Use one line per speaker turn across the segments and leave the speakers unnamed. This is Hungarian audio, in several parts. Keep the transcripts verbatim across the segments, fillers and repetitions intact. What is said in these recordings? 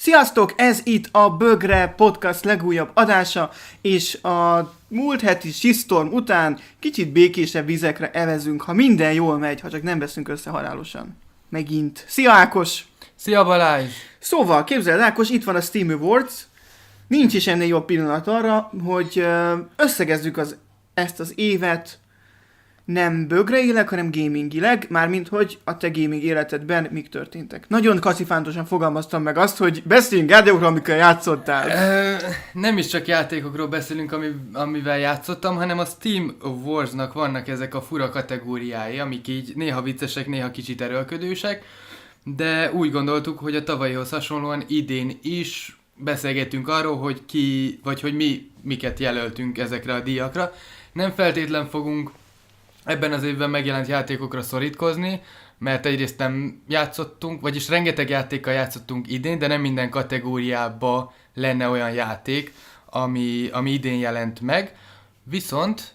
Sziasztok! Ez itt a Bögre Podcast legújabb adása, és a múlt heti shitstorm után kicsit békésebb vizekre evezünk, ha minden jól megy, ha csak nem veszünk össze halálosan. Megint. Szia Ákos!
Szia Balázs!
Szóval, képzeld Ákos, itt van a Steam Awards. Nincs is ennél jobb pillanat arra, hogy összegezzük az, ezt az évet nem bögreileg, hanem gamingileg, mármint hogy a te gaming életedben mik történtek. Nagyon kacifántosan fogalmaztam meg azt, hogy beszéljünk játékokról, amikkel játszottál.
Ö, nem is csak játékokról beszélünk, ami, amivel játszottam, hanem a Steam Awards-nak vannak ezek a fura kategóriái, amik így néha viccesek, néha kicsit erőlködősek, de úgy gondoltuk, hogy a tavalyihoz hasonlóan idén is beszélgetünk arról, hogy ki, vagy hogy mi miket jelöltünk ezekre a díjakra. Nem feltétlen fogunk ebben az évben megjelent játékokra szorítkozni, mert egyrészt nem játszottunk, vagyis rengeteg játékkal játszottunk idén, de nem minden kategóriába lenne olyan játék, ami, ami idén jelent meg. Viszont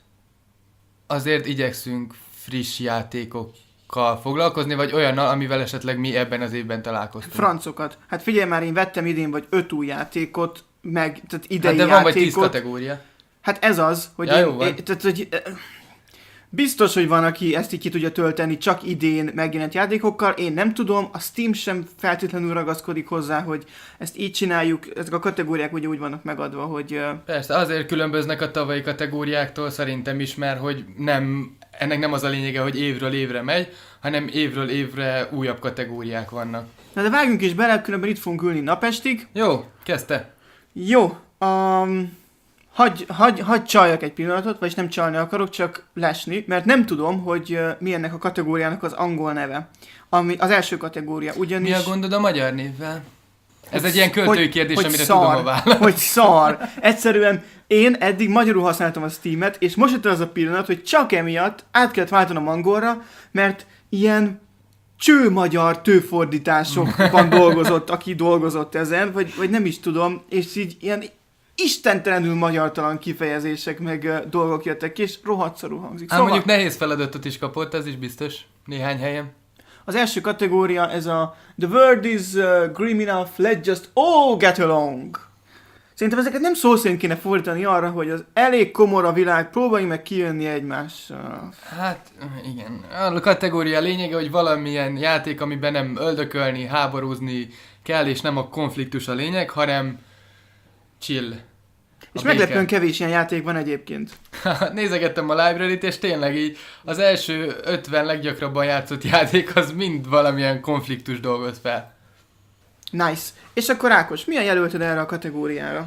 azért igyekszünk friss játékokkal foglalkozni, vagy olyannal, amivel esetleg mi ebben az évben találkoztunk.
Francokat. Hát figyelj már, én vettem idén vagy öt új játékot, meg tehát idei
hát de van
játékot.
vagy tíz kategória.
Hát ez az, hogy
ja,
én,
jó van.
én, tehát, hogy biztos, hogy van, aki ezt így ki tudja tölteni csak idén megjelent játékokkal, én nem tudom, a Steam sem feltétlenül ragaszkodik hozzá, hogy ezt így csináljuk, ezek a kategóriák ugye úgy vannak megadva, hogy...
Persze, azért különböznek a tavalyi kategóriáktól szerintem is, mert hogy nem, ennek nem az a lényege, hogy évről évre megy, hanem évről évre újabb kategóriák vannak.
Na de vágjunk is bele, különben itt fogunk ülni napestig.
Jó, kezdte.
Jó, um... Hagy, hagy, hagy csaljak egy pillanatot, vagyis nem csalni akarok, csak lesni, mert nem tudom, hogy uh, mi ennek a kategóriának az angol neve. Ami az első kategória, ugyanis...
Mi a gondod a magyar névvel? Ez hogy, egy ilyen költői
hogy,
kérdés,
hogy
amire
szar,
tudom a választ.
Hogy szar. Egyszerűen én eddig magyarul használtam a Steamet, és most jött az a pillanat, hogy csak emiatt át kellett váltanom angolra, mert ilyen cső magyar tőfordításokban dolgozott, aki dolgozott ezen, vagy, vagy nem is tudom, és így ilyen istentelenül magyartalan kifejezések meg uh, dolgok jöttek ki, és rohadt szarul hangzik.
Szóval mondjuk nehéz feladatot is kapott, ez is biztos, néhány helyen.
Az első kategória ez a The world is uh, grim enough, let's just all get along. Szerintem ezeket nem szó szerint kéne fordítani arra, hogy az elég komor a világ, próbálj meg kijönni egymással.
Hát, igen. A kategória lényege, hogy valamilyen játék, amiben nem öldökölni, háborúzni kell, és nem a konfliktus a lényeg, hanem chill.
És meglepően kevés ilyen játék van egyébként.
Nézegettem a library-t, és tényleg így az első ötven leggyakrabban játszott játék az mind valamilyen konfliktus dolgoz fel.
Nice. És akkor Ákos, milyen jelölted erre a kategóriára?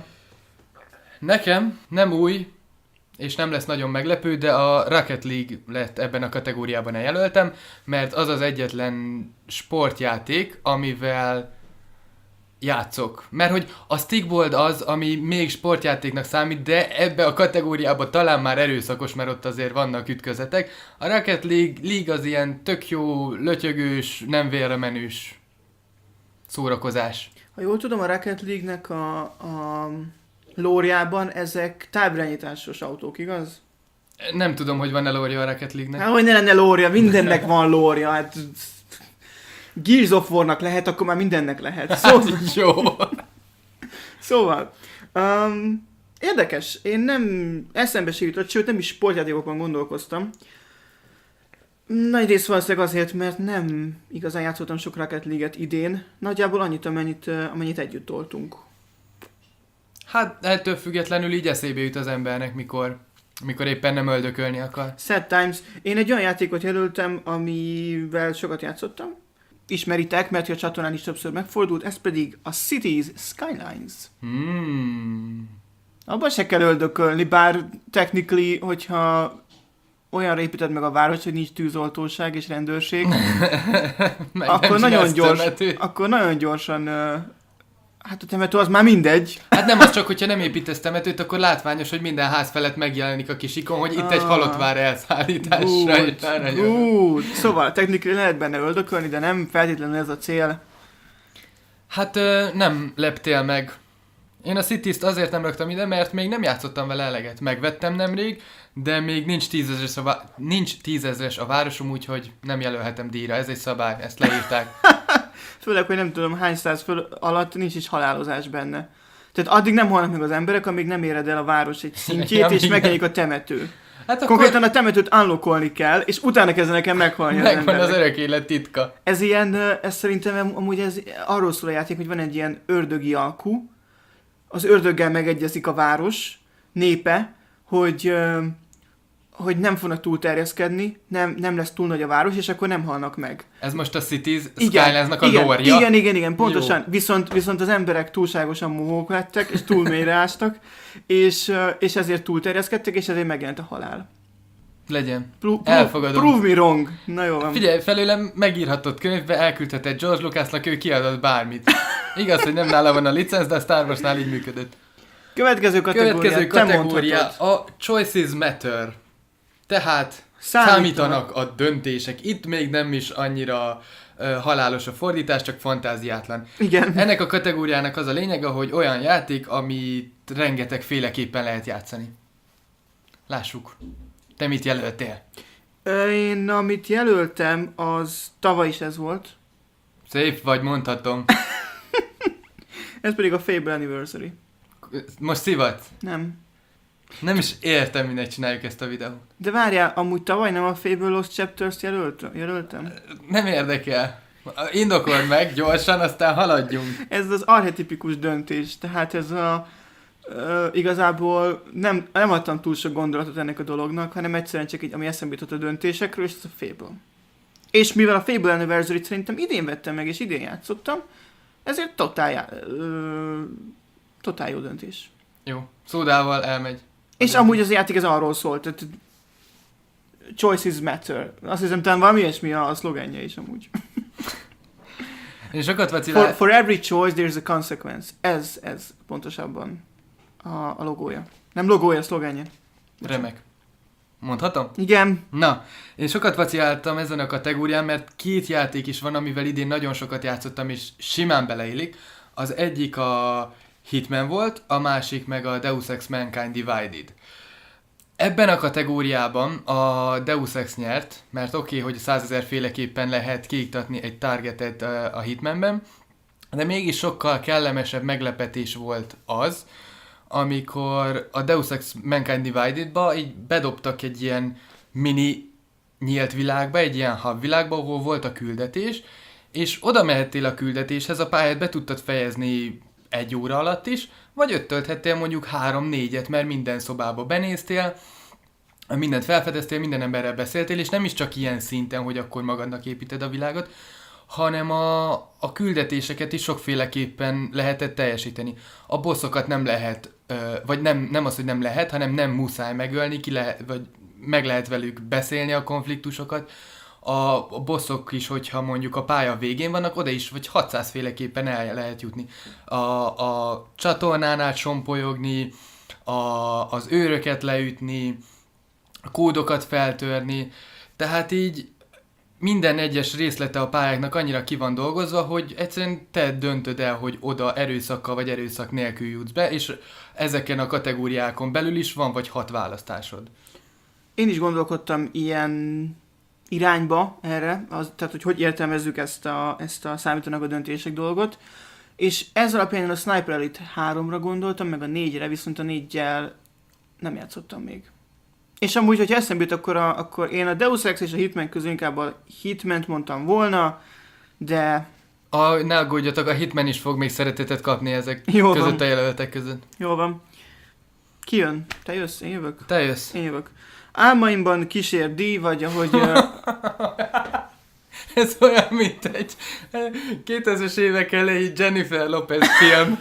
Nekem nem új, és nem lesz nagyon meglepő, de a Rocket League lett ebben a kategóriában eljelöltem, mert az az egyetlen sportjáték, amivel játszok. Mert hogy a stickbold az, ami még sportjátéknak számít, de ebbe a kategóriába talán már erőszakos, mert ott azért vannak ütközetek. A Rocket League, League az ilyen tök jó, lötyögős, nem vérre menős szórakozás.
Ha jól tudom, a Rocket League-nek a, a lóriában ezek távirányításos autók, igaz?
Nem tudom, hogy van-e lória a Rocket League-nek.
Hát, hogy ne lenne lória, mindennek van lória, hát... Gears of War-nak lehet, akkor már mindennek lehet. Szóval...
Hát, jó.
Szóval, um, érdekes, én nem eszembe se jutott, sőt nem is sportjátékokon gondolkoztam. Nagy rész valószínűleg azért, mert nem igazán játszottam sok Rocket League-et idén. Nagyjából annyit, amennyit, amennyit együtt toltunk.
Hát ettől függetlenül így eszébe jut az embernek, mikor, mikor éppen nem öldökölni akar.
Sad times. Én egy olyan játékot jelöltem, amivel sokat játszottam. Ismeritek, mert a csatornán is többször megfordult, ez pedig a Cities Skylines.
Hmm.
Abban se kell öldökölni, bár technically, hogyha olyan építed meg a város, hogy nincs tűzoltóság és rendőrség, akkor, nagyon gyors, akkor nagyon gyorsan... Uh, hát a temető az már mindegy.
Hát nem az csak, hogyha nem építesz temetőt, akkor látványos, hogy minden ház felett megjelenik a kis ikon, hogy itt ah, egy halott vár elszállításra.
Good, good. Szóval technikailag lehet benne öldökölni, de nem feltétlenül ez a cél.
Hát ö, nem leptél meg. Én a Cities-t azért nem raktam ide, mert még nem játszottam vele eleget. Megvettem nemrég, de még nincs tízezres a, vá- nincs tízezres a városom, úgyhogy nem jelölhetem díjra. Ez egy szabály, ezt leírták.
Főleg, hogy nem tudom hány száz föl alatt nincs is halálozás benne. Tehát addig nem halnak meg az emberek, amíg nem éred el a város egy szintjét,
Ja,
és
igen.
megjelenik a temető.
Hát akkor
Konkrétan a temetőt unlockolni kell, és utána kezdenek el meghalni az
megvan
emberek.
az örök élet titka.
Ez ilyen, ö, ez szerintem am- amúgy ez arról szól a játék, hogy van egy ilyen ördögi alkú, az ördöggel megegyezik a város népe, hogy, ö, hogy nem fognak túl terjeszkedni, nem, nem lesz túl nagy a város, és akkor nem halnak meg.
Ez most a Cities
Igen,
Skylines-nak a
igen,
lore-ja.
igen, igen, igen, pontosan.
Jó.
Viszont, viszont az emberek túlságosan mohók lettek, és túl mélyre ástak, és, ö, és ezért túlterjeszkedtek, és ezért megjelent a halál.
Legyen.
Pro- pro-
Elfogadom.
Prove me wrong. Na jó van.
Figyelj, felőlem megírhatott könyvbe, elküldheted George Lucasnak, ő kiadott bármit. Igaz, hogy nem nála van a licenc, de a Star Warsnál így működött.
Következő kategória.
Következő
te
kategória
mondhatod.
a Choices Matter. Tehát
Számítanak.
számítanak a döntések. Itt még nem is annyira uh, halálos a fordítás, csak fantáziátlan.
Igen.
Ennek a kategóriának az a lényege, hogy olyan játék, amit rengeteg féleképpen lehet játszani. Lássuk. Te mit jelöltél?
Ö, Én amit jelöltem, az tavaly is ez volt.
Szép vagy, mondhatom.
Ez pedig a Fable Anniversary.
Most szivat?
Nem.
Nem is értem, minek csináljuk ezt a videót.
De várjál, amúgy tavaly nem a Fable Lost Chapters jelölt, jelöltem?
Nem érdekel. Indokold meg gyorsan, aztán haladjunk.
Ez az archetipikus döntés, tehát ez a... Ö, igazából nem, nem adtam túl sok gondolatot ennek a dolognak, hanem egyszerűen csak egy, ami eszembe jutott a döntésekről, és ez a Fable. És mivel a Fable Anniversary-t szerintem idén vettem meg, és idén játszottam, ezért totál, já- ö, totál jó döntés.
Jó, szódával elmegy.
És amúgy az játék ez arról szólt, tehát choices matter. Azt hiszem, talán valami ilyesmi a szlogenje is amúgy.
Én sokat vacilál...
For, for every choice there's a consequence. Ez, ez pontosabban a, a logója. Nem logója, a szlogenje.
Remek. Mondhatom?
Igen.
Na, én sokat vaciláltam ezen a kategórián, mert két játék is van, amivel idén nagyon sokat játszottam, és simán beleillik. Az egyik a Hitman volt, a másik meg a Deus Ex Mankind Divided. Ebben a kategóriában a Deus Ex nyert, mert oké, okay, hogy százezer féleképpen lehet kiiktatni egy targetet a Hitmanben, de mégis sokkal kellemesebb meglepetés volt az, amikor a Deus Ex Mankind Divided-ba így bedobtak egy ilyen mini nyílt világba, egy ilyen hub világba, ahol volt a küldetés, és oda mehettél a küldetéshez, a pályát be tudtad fejezni egy óra alatt is, vagy öt tölthettél mondjuk három-négyet, mert minden szobába benéztél, mindent felfedeztél, minden emberrel beszéltél, és nem is csak ilyen szinten, hogy akkor magadnak építed a világot, hanem a, a küldetéseket is sokféleképpen lehetett teljesíteni. A bosszokat nem lehet, vagy nem, nem az, hogy nem lehet, hanem nem muszáj megölni, ki lehet, vagy meg lehet velük beszélni a konfliktusokat. A, a bosszok is, hogyha mondjuk a pálya végén vannak, oda is vagy hatszáz féleképpen el lehet jutni. A, a csatornánál sompolyogni, a, az őröket leütni, a kódokat feltörni, tehát így minden egyes részlete a pályáknak annyira ki van dolgozva, hogy egyszerűen te döntöd el, hogy oda erőszakkal vagy erőszak nélkül jutsz be, és ezeken a kategóriákon belül is van vagy hat választásod.
Én is gondolkodtam ilyen irányba erre, az, tehát hogy hogy értelmezzük ezt a, ezt a számítanak a döntések dolgot, és ez alapján én a Sniper Elite háromra gondoltam, meg a négyre, viszont a négyel nem játszottam még. És amúgy, hogyha eszembe jut, akkor, a, akkor én a Deus Ex és a Hitman közül inkább a Hitman-t mondtam volna, de
A, ne aggódjatok, a Hitman is fog még szeretetet kapni ezek
Jó
között
van.
a jelöltek között.
Jól van. Ki jön? Te jössz? Én jövök?
Te jössz.
Én jövök. Álmaimban kísér díj, vagy ahogy... ö,
Ez olyan, mint egy kétezres évek elejé Jennifer Lopez film.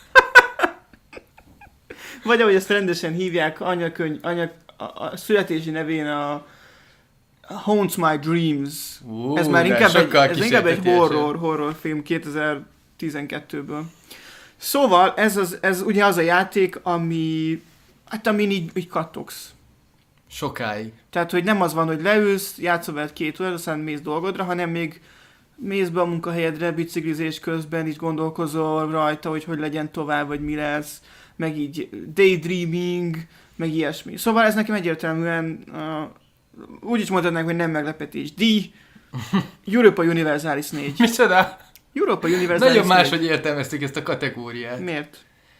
vagy ahogy ezt rendesen hívják, anyakönyv, anya, a, a születési nevén a Haunts My Dreams.
Ú,
ez már
de
inkább egy,
sokkal
ez inkább egy
kísértetiesebb.
horror, horrorfilm kétezer-tizenkettőből. Szóval ez, az, ez ugye az a játék, ami, hát amin így, így kattogsz.
Sokáig.
Tehát, hogy nem az van, hogy leülsz, játszol veled két órát, aztán mész dolgodra, hanem még mész be a munkahelyedre, biciklizés közben is gondolkozol rajta, hogy hogy legyen tovább, vagy mi lesz, meg így daydreaming, meg ilyesmi. Szóval ez nekem egyértelműen, uh, úgy is mondhatnánk, hogy nem meglepetés. D. Europa Universalis négy.
Micsoda?
Europa Universalis
Nagyon
négy.
máshogy értelmeztük ezt a kategóriát.
Miért?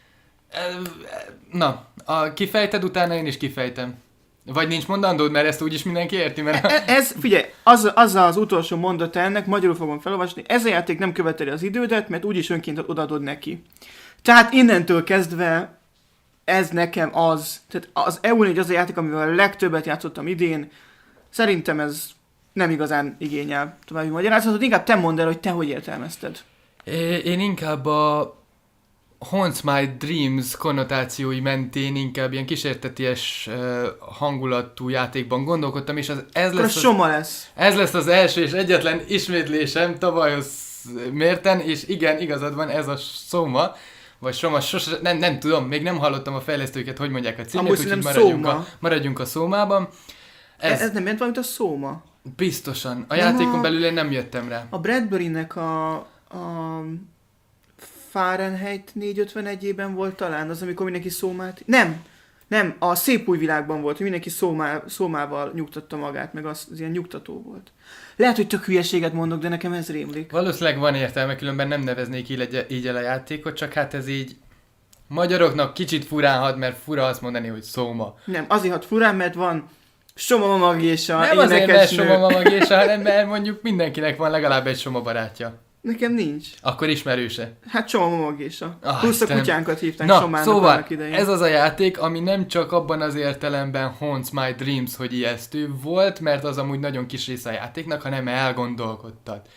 Na, a kifejted, utána én is kifejtem. Vagy nincs mondandód, mert ezt úgyis mindenki érti, mert...
E- Ez, figyelj, az, az az utolsó mondata ennek, magyarul fogom felolvasni, ez a játék nem követeli az idődet, mert úgyis önként odaadod neki. Tehát innentől kezdve ez nekem az, tehát az E U négy az a játék, amivel a legtöbbet játszottam idén, szerintem ez nem igazán igényel további magyarázatot, inkább te mondd el, hogy te hogy értelmezted.
É- Én inkább a Haunts My Dreams konnotációi mentén inkább ilyen kísérteties uh, hangulatú játékban gondolkodtam, és az, ez,
Akkor
lesz
az
az,
soma lesz.
ez lesz az első és egyetlen ismétlésem tavalyhoz mérten, és igen, igazad van, ez a Soma, vagy Soma, sose, nem, nem tudom, még nem hallottam a fejlesztőket, hogy mondják a címét,
Amúgy
úgyhogy
szerintem
maradjunk
Soma.
a, maradjunk a Szómában.
Ez,
Ez,
ez nem jelent valamit a szóma.
biztosan. A
Nem
játékon
a-
belül én nem jöttem rá.
A Bradbury-nek a, a Fahrenheit négyszázötvenegyében volt talán az, amikor mindenki szómát... Nem! Nem, a Szép új világban volt, hogy mindenki szómá, szómával nyugtatta magát, meg az, az ilyen nyugtató volt. Lehet, hogy tök hülyeséget mondok, de nekem ez rémlik.
Valószínűleg van értelme, különben nem neveznék így, egy- így el a játékot, csak hát ez így magyaroknak kicsit furán hat, mert fura azt mondani, hogy Szóma.
Nem, azért hat furán, mert van Soma Mama Gésa,
Nem azért, mert
énekesnő.
Soma Mama Gésa, hanem mert mondjuk mindenkinek van legalább egy Soma barátja.
Nekem nincs.
Akkor ismerőse.
Hát Soma Mama Gésa.
Ah,
Plusz a
Istenem.
kutyánkat hívták
Na,
Somának
szóval
annak idején.
ez az a játék, ami nem csak abban az értelemben Haunts My Dreams, hogy ijesztő volt, mert az amúgy nagyon kis része a játéknak, hanem elgondolkodtat.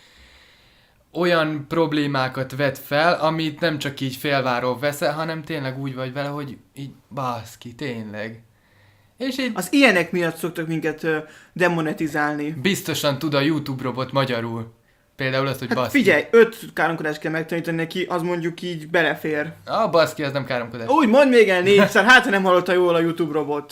Olyan problémákat vet fel, amit nem csak így félváról veszel, hanem tényleg úgy vagy vele, hogy így baszki, tényleg. És így
Az ilyenek miatt szoktak minket ö, demonetizálni.
biztosan tud a YouTube robot magyarul. Például azt, hogy
Hát
baszki.
figyelj, öt káromkodást kell megtanítani neki, az mondjuk így belefér.
A baszki, az nem káromkodás.
Úgy mondd még el négyszer, hát ha nem hallotta jól a YouTube robot.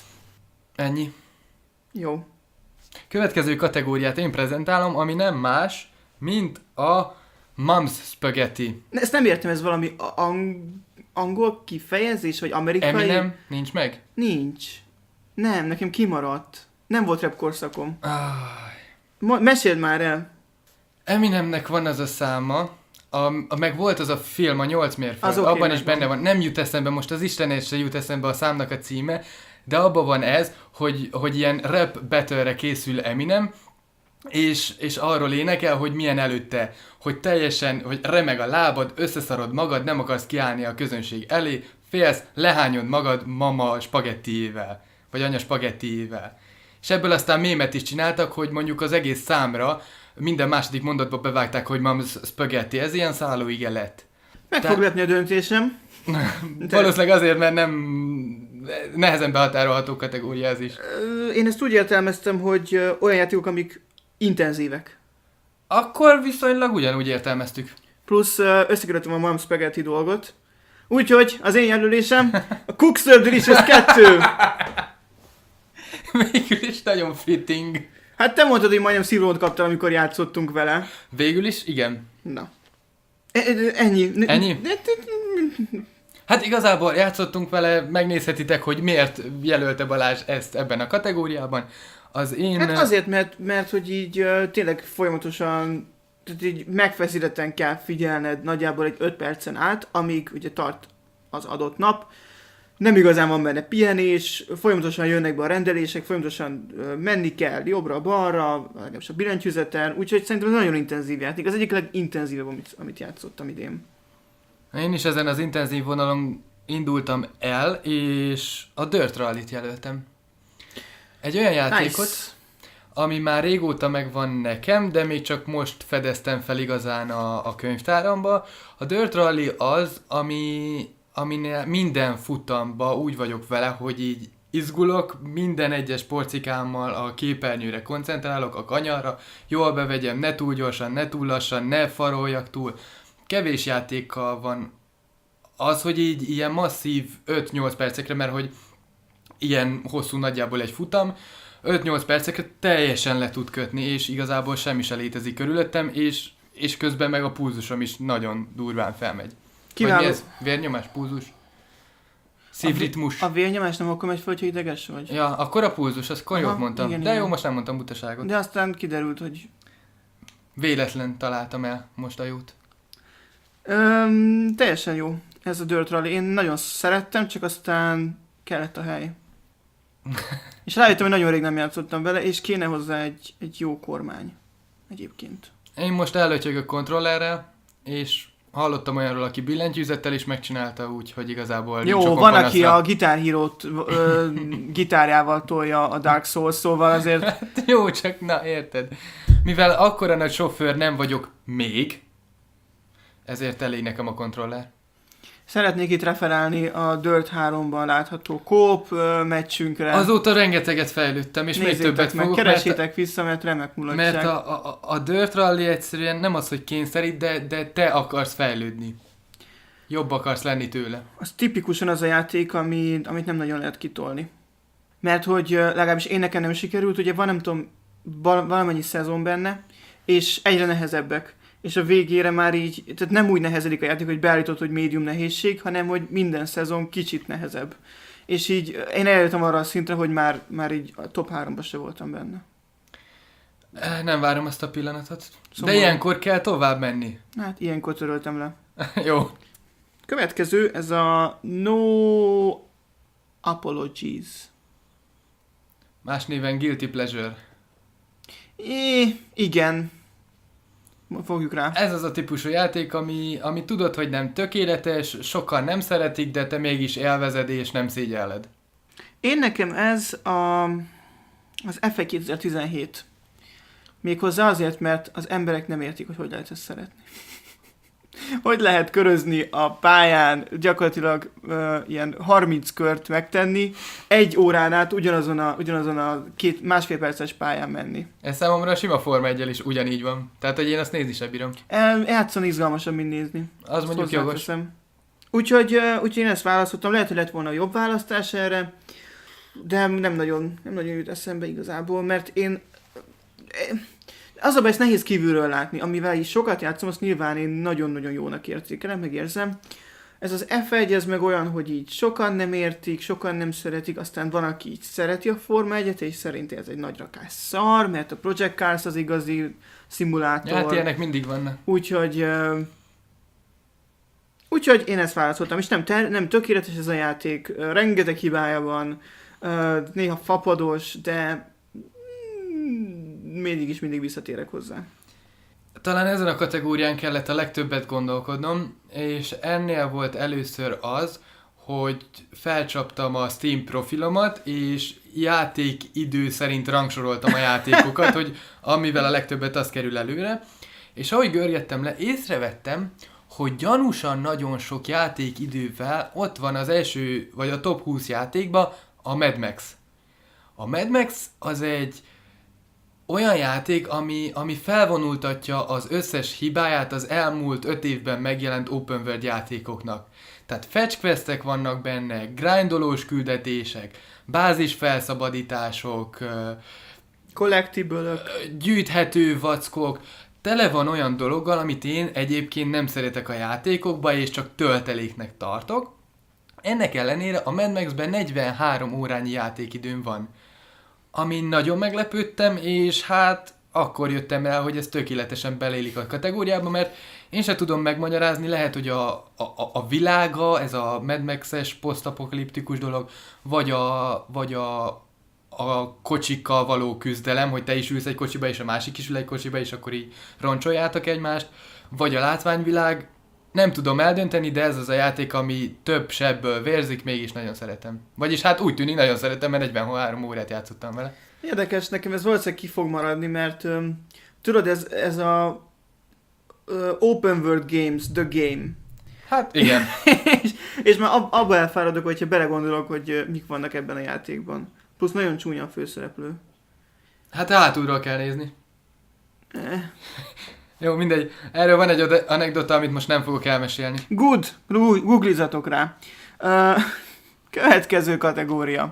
Ennyi.
Jó.
Következő kategóriát én prezentálom, ami nem más, mint a Mom's Spaghetti.
Ne, ezt nem értem, ez valami a- ang- angol kifejezés, vagy amerikai?
Eminem nincs meg?
Nincs. Nem, nekem kimaradt. Nem volt rap korszakom.
Ah,
Ma- meséld már el.
Eminemnek van az a száma, a, a, meg volt az a film, a nyolc mérföld,
Az oké,
abban is
megvan.
benne van. Nem jut eszembe, most az Istenért se jut eszembe a számnak a címe, de abban van ez, hogy, hogy ilyen rap battle-re készül Eminem, és, és arról énekel, hogy milyen előtte, hogy teljesen, hogy remeg a lábad, összeszarod magad, nem akarsz kiállni a közönség elé, félsz, lehányod magad mama spagettiével, vagy anya spagettiével. És ebből aztán mémet is csináltak, hogy mondjuk az egész számra minden második mondatba bevágták, hogy mom's spaghetti, ez ilyen szállóige lett.
Meg
Te-
fog lepni a döntésem. De-
Valószínűleg azért, mert nem nehezen behatárolható kategória ez is.
Ö, Én ezt úgy értelmeztem, hogy ö, olyan játékok, amik intenzívek.
Akkor viszonylag ugyanúgy értelmeztük.
Plusz ö, összekötöttem a Mom Spaghetti dolgot. Úgyhogy az én jelölésem a Cookster Delicious kettő.
Végül is nagyon fitting.
Hát te mondtad, hogy majdnem szívrót kaptál, amikor játszottunk vele.
Végül is, igen.
Na. E- e- Ennyi.
Ennyi? Hát igazából játszottunk vele, megnézhetitek, hogy miért jelölte Balázs ezt ebben a kategóriában. Az én...
Hát azért, mert, mert hogy így uh, tényleg folyamatosan, tehát így megfeszítetten kell figyelned nagyjából egy öt percen át, amíg ugye tart az adott nap. Nem igazán van benne pihenés, folyamatosan jönnek be a rendelések, folyamatosan uh, menni kell jobbra-balra, legalábbis a billentyűzeten, úgyhogy szerintem ez nagyon intenzív játék. Az egyik legintenzívebb, amit, amit játszottam idén.
Én is ezen az intenzív vonalon indultam el, és a Dirt Rally-t jelöltem. Egy olyan játékot,
Nice.
ami már régóta megvan nekem, de még csak most fedeztem fel igazán a, a könyvtáramba. A Dirt Rally az, ami, aminél minden futamba úgy vagyok vele, hogy így izgulok, minden egyes porcikámmal a képernyőre koncentrálok, a kanyarra, jól bevegyem, ne túl gyorsan, ne túl lassan, ne faroljak túl. Kevés játékkal van az, hogy így ilyen masszív öt-nyolc percekre, mert hogy ilyen hosszú nagyjából egy futam, öt-nyolc percekre teljesen le tud kötni, és igazából semmi se létezik körülöttem, és, és közben meg a pulzusom is nagyon durván felmegy.
Kiváló.
Vagy mi ez? Vérnyomás, pulzus? Szívritmus?
A vérnyomás nem akkor megy fel, hogy ideges vagy.
Ja, akkor a pulzus, azt akkor
Aha,
jót mondtam.
igen,
De
igen.
jó, most nem mondtam butaságot.
De aztán kiderült, hogy
Véletlen találtam el most a jót.
Öm, teljesen jó ez a Dirt Rally. Én nagyon szerettem, csak aztán kellett a hely. És rájöttem, hogy nagyon rég nem játszottam vele, és kéne hozzá egy, egy jó kormány. Egyébként.
Én most előtyögök kontrollerrel, és hallottam olyanról, aki billentyűzettel is megcsinálta úgy, hogy igazából
jó,
nincs
van, aki a Guitar Hero-t ö, gitárjával tolja a Dark Souls, szóval azért...
Hát jó, csak na érted. Mivel akkora nagy sofőr nem vagyok még, ezért elég nekem a kontroller.
Szeretnék itt referálni a Dirt háromban látható kóp meccsünkre.
Azóta rengeteget fejlődtem, és
Nézzétek
még többet
meg,
fogok.
keresétek
mert,
vissza, mert remek mulatság.
Mert a, a, a Dirt Rally egyszerűen nem az, hogy kényszerít, de, de te akarsz fejlődni. Jobb akarsz lenni tőle.
Az tipikusan az a játék, ami, amit nem nagyon lehet kitolni. Mert hogy legalábbis én nekem nem sikerült, ugye van nem tudom, valamennyi szezon benne, és egyre nehezebbek. És a végére már így, tehát nem úgy nehezedik a játék, hogy beállított, hogy médium nehézség, hanem hogy minden szezon kicsit nehezebb. És így én eljöttem arra a szintre, hogy már, már így a top háromba se voltam benne.
Nem várom azt a pillanatot.
Szóval...
De ilyenkor kell tovább menni.
Hát ilyenkor töröltem le.
Jó.
Következő, ez a No Apologies.
Más néven Guilty Pleasure.
É, igen. Fogjuk rá.
Ez az a típusú játék, ami, ami tudod, hogy nem tökéletes, sokan nem szeretik, de te mégis élvezed és nem szégyelled.
Én nekem ez a, az ef egy kétezer-tizenhét. Méghozzá azért, mert az emberek nem értik, hogy hogy lehet ezt szeretni. Hogy lehet körözni a pályán, gyakorlatilag uh, ilyen harminc kört megtenni, egy órán át ugyanazon a, ugyanazon a két, másfél perces pályán menni.
Ez számomra a sima Forma egyel is ugyanígy van. Tehát, hogy én azt nézni sem bírom.
El, játszani izgalmasabb, mint nézni.
Az mondjuk jogos.
Úgyhogy, uh, úgyhogy én ezt választottam, lehet, hogy lett volna jobb választás erre, de nem nagyon, nem nagyon jut eszembe igazából, mert én... Az a baj, ezt nehéz kívülről látni, amivel is sokat játszom, azt nyilván én nagyon-nagyon jónak értékelem, megérzem. Ez az ef egy, ez meg olyan, hogy így sokan nem értik, sokan nem szeretik, aztán van, aki így szereti a Forma egyet, és szerint ez egy nagy rakás szar, mert a Project Cars az igazi szimulátor.
Ja, hát ilyenek mindig vannak.
Úgyhogy... Uh, úgyhogy én ezt választottam, és nem, ter- nem tökéletes ez a játék, uh, rengeteg hibája van, uh, néha fapados, de... mindig is mindig visszatérek hozzá.
Talán ezen a kategórián kellett a legtöbbet gondolkodnom, és ennél volt először az, hogy felcsaptam a Steam profilomat, és játékidő szerint rangsoroltam a játékokat, hogy amivel a legtöbbet az kerül előre, és ahogy görgettem le, észrevettem, hogy gyanúsan nagyon sok játékidővel ott van az első, vagy a top húsz játékban a Mad Max. A Mad Max az egy olyan játék, ami, ami felvonultatja az összes hibáját az elmúlt öt évben megjelent open world játékoknak. Tehát fetch questek vannak benne, grindolós küldetések, bázis felszabadítások,
collectible-ök,
gyűjthető vackok, tele van olyan dologgal, amit én egyébként nem szeretek a játékokba, és csak tölteléknek tartok. Ennek ellenére a Mad Max-ben negyvenhárom órányi játékidőm van. Amin nagyon meglepődtem, és hát akkor jöttem el, hogy ez tökéletesen belélik a kategóriába, mert én sem tudom megmagyarázni, lehet, hogy a, a, a világa, ez a Mad Max-es posztapokaliptikus dolog, vagy a, vagy a, a kocsikkal való küzdelem, hogy te is ülsz egy kocsiba, és a másik is ül egy kocsiba, és akkor így roncsoljátok egymást, vagy a látványvilág, nem tudom eldönteni, de ez az a játék, ami több sebből vérzik, mégis nagyon szeretem. Vagyis hát úgy tűnik, nagyon szeretem, mert negyvenhárom órát játszottam vele.
Érdekes, nekem ez valószínűleg ki fog maradni, mert um, tudod, ez, ez a uh, Open World Games, The Game.
Hát igen.
és, és már ab, abba elfáradok, hogyha belegondolok, hogy uh, mik vannak ebben a játékban. Plusz nagyon csúnya a főszereplő.
Hát hátulról kell nézni.
Eh.
Jó, mindegy. Erről van egy anekdota, amit most nem fogok elmesélni.
Good! Googlizatok rá. Uh, következő kategória.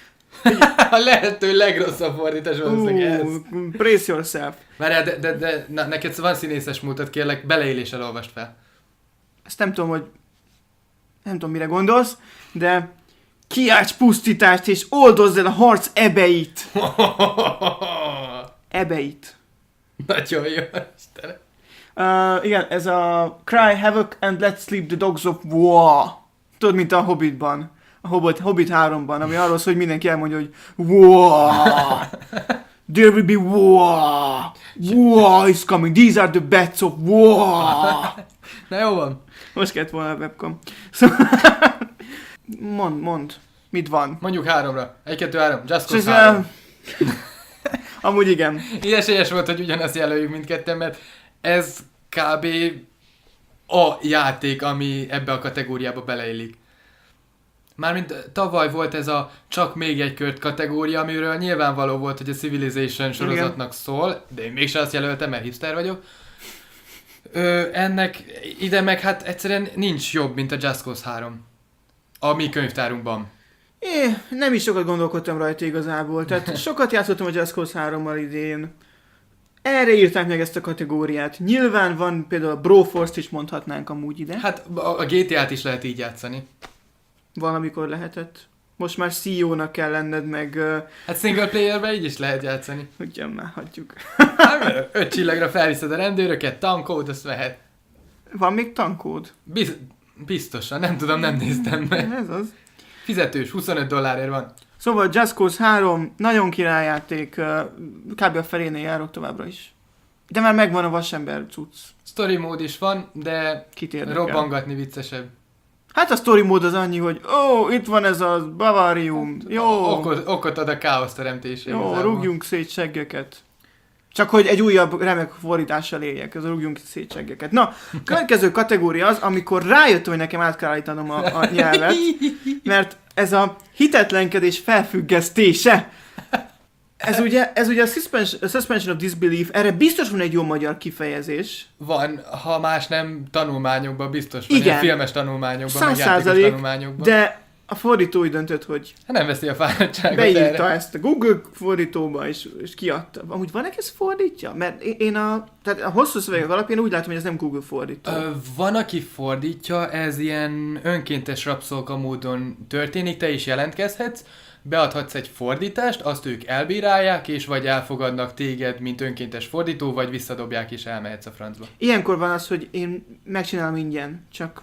A lehető legrosszabb fordítás valószínűleg ez.
Uh, brace yourself.
Várjál, de, de, de na, neked van színészes múltad, kérlek, beleéléssel olvast fel.
Ezt nem tudom, hogy nem tudom, mire gondolsz, de kiálts pusztítást és oldozz el a harc ebeit. Ebeit.
Nagyon jó, Istenem.
Uh, igen, ez a Cry Havoc and Let's Sleep the Dogs of War. Tudod, mint a Hobbitban. A Hobbit, Hobbit háromban, ami arról szól, hogy mindenki elmondja, hogy War! There will be war! War is coming! These are the bats of war!
Na jó van.
Most kellett volna a webcam. Szóval... Mond, mond. Mit van?
Mondjuk háromra. Egy, kettő, három. Just Cause
Szóval-
három.
Amúgy igen.
Így esélyes volt, hogy ugyanazt jelöljük mindketten, mert ez kb. A játék, ami ebbe a kategóriába beleillik. Mármint tavaly volt ez a csak még egy kört kategória, amiről nyilvánvaló volt, hogy a Civilization sorozatnak szól, de én mégsem azt jelöltem, mert hipster vagyok. Ö, ennek ide meg hát egyszerűen nincs jobb, mint a Just Cause három. A mi könyvtárunkban.
É, nem is sokat gondolkodtam rajta igazából. Tehát sokat játszottam a Just Cause hárommal idén. Erre írták meg ezt a kategóriát. Nyilván van például a Broforce-t is mondhatnánk amúgy ide.
Hát a a gé té á-t is lehet így játszani.
Valamikor lehetett. Most már cé í ó-nak kell lenned, meg... Uh,
Hát single playerben így is lehet játszani.
ugyan már, hagyjuk.
Hát, mert öt csillagra felviszed a rendőröket, tankód, azt vehet.
Van még tankód?
Biz- biztosan, nem tudom, nem néztem meg.
Ez az.
Fizetős, huszonöt dollárért van.
Szóval Just Cause három, nagyon királyjáték, uh, kb. A felénél járok továbbra is. De már megvan a vasember cucc.
Story mód is van, de
Kit érdekel?
robbangatni viccesebb.
Hát a story mód az annyi, hogy ó, itt van ez a Bavarium, jó,
Okot, okot ad a káosz teremtésé.
jó,
igazából.
rúgjunk szét seggeket. Csak hogy egy újabb remek fordítással éljek, ez a rúgjunk szét seggeket. Na, következő kategória az, amikor rájöttem, hogy nekem át kell állítanom a, a nyelvet, mert ez a hitetlenkedés felfüggesztése. Ez ugye, ez ugye a suspension, a suspension of disbelief, erre biztos van egy jó magyar kifejezés.
Van, ha más nem tanulmányokban biztos van,
Igen.
ilyen filmes tanulmányokban, meg
Száz
játékos
százalék,
tanulmányokban.
de a fordító úgy döntött, hogy
Hát nem veszi a fáradtságot
beírta
erre.
ezt a Google fordítóba, és, és kiadta. Amúgy van ez fordítja? Mert én- én a, tehát a hosszú szövegek alapján úgy látom, hogy ez nem Google fordító.
Ö, van, aki fordítja, ez ilyen önkéntes rabszolga módon történik, te is jelentkezhetsz, beadhatsz egy fordítást, azt ők elbírálják, és vagy elfogadnak téged, mint önkéntes fordító, vagy visszadobják, és elmehetsz a francba.
Ilyenkor van az, hogy én megcsinálom ingyen, csak...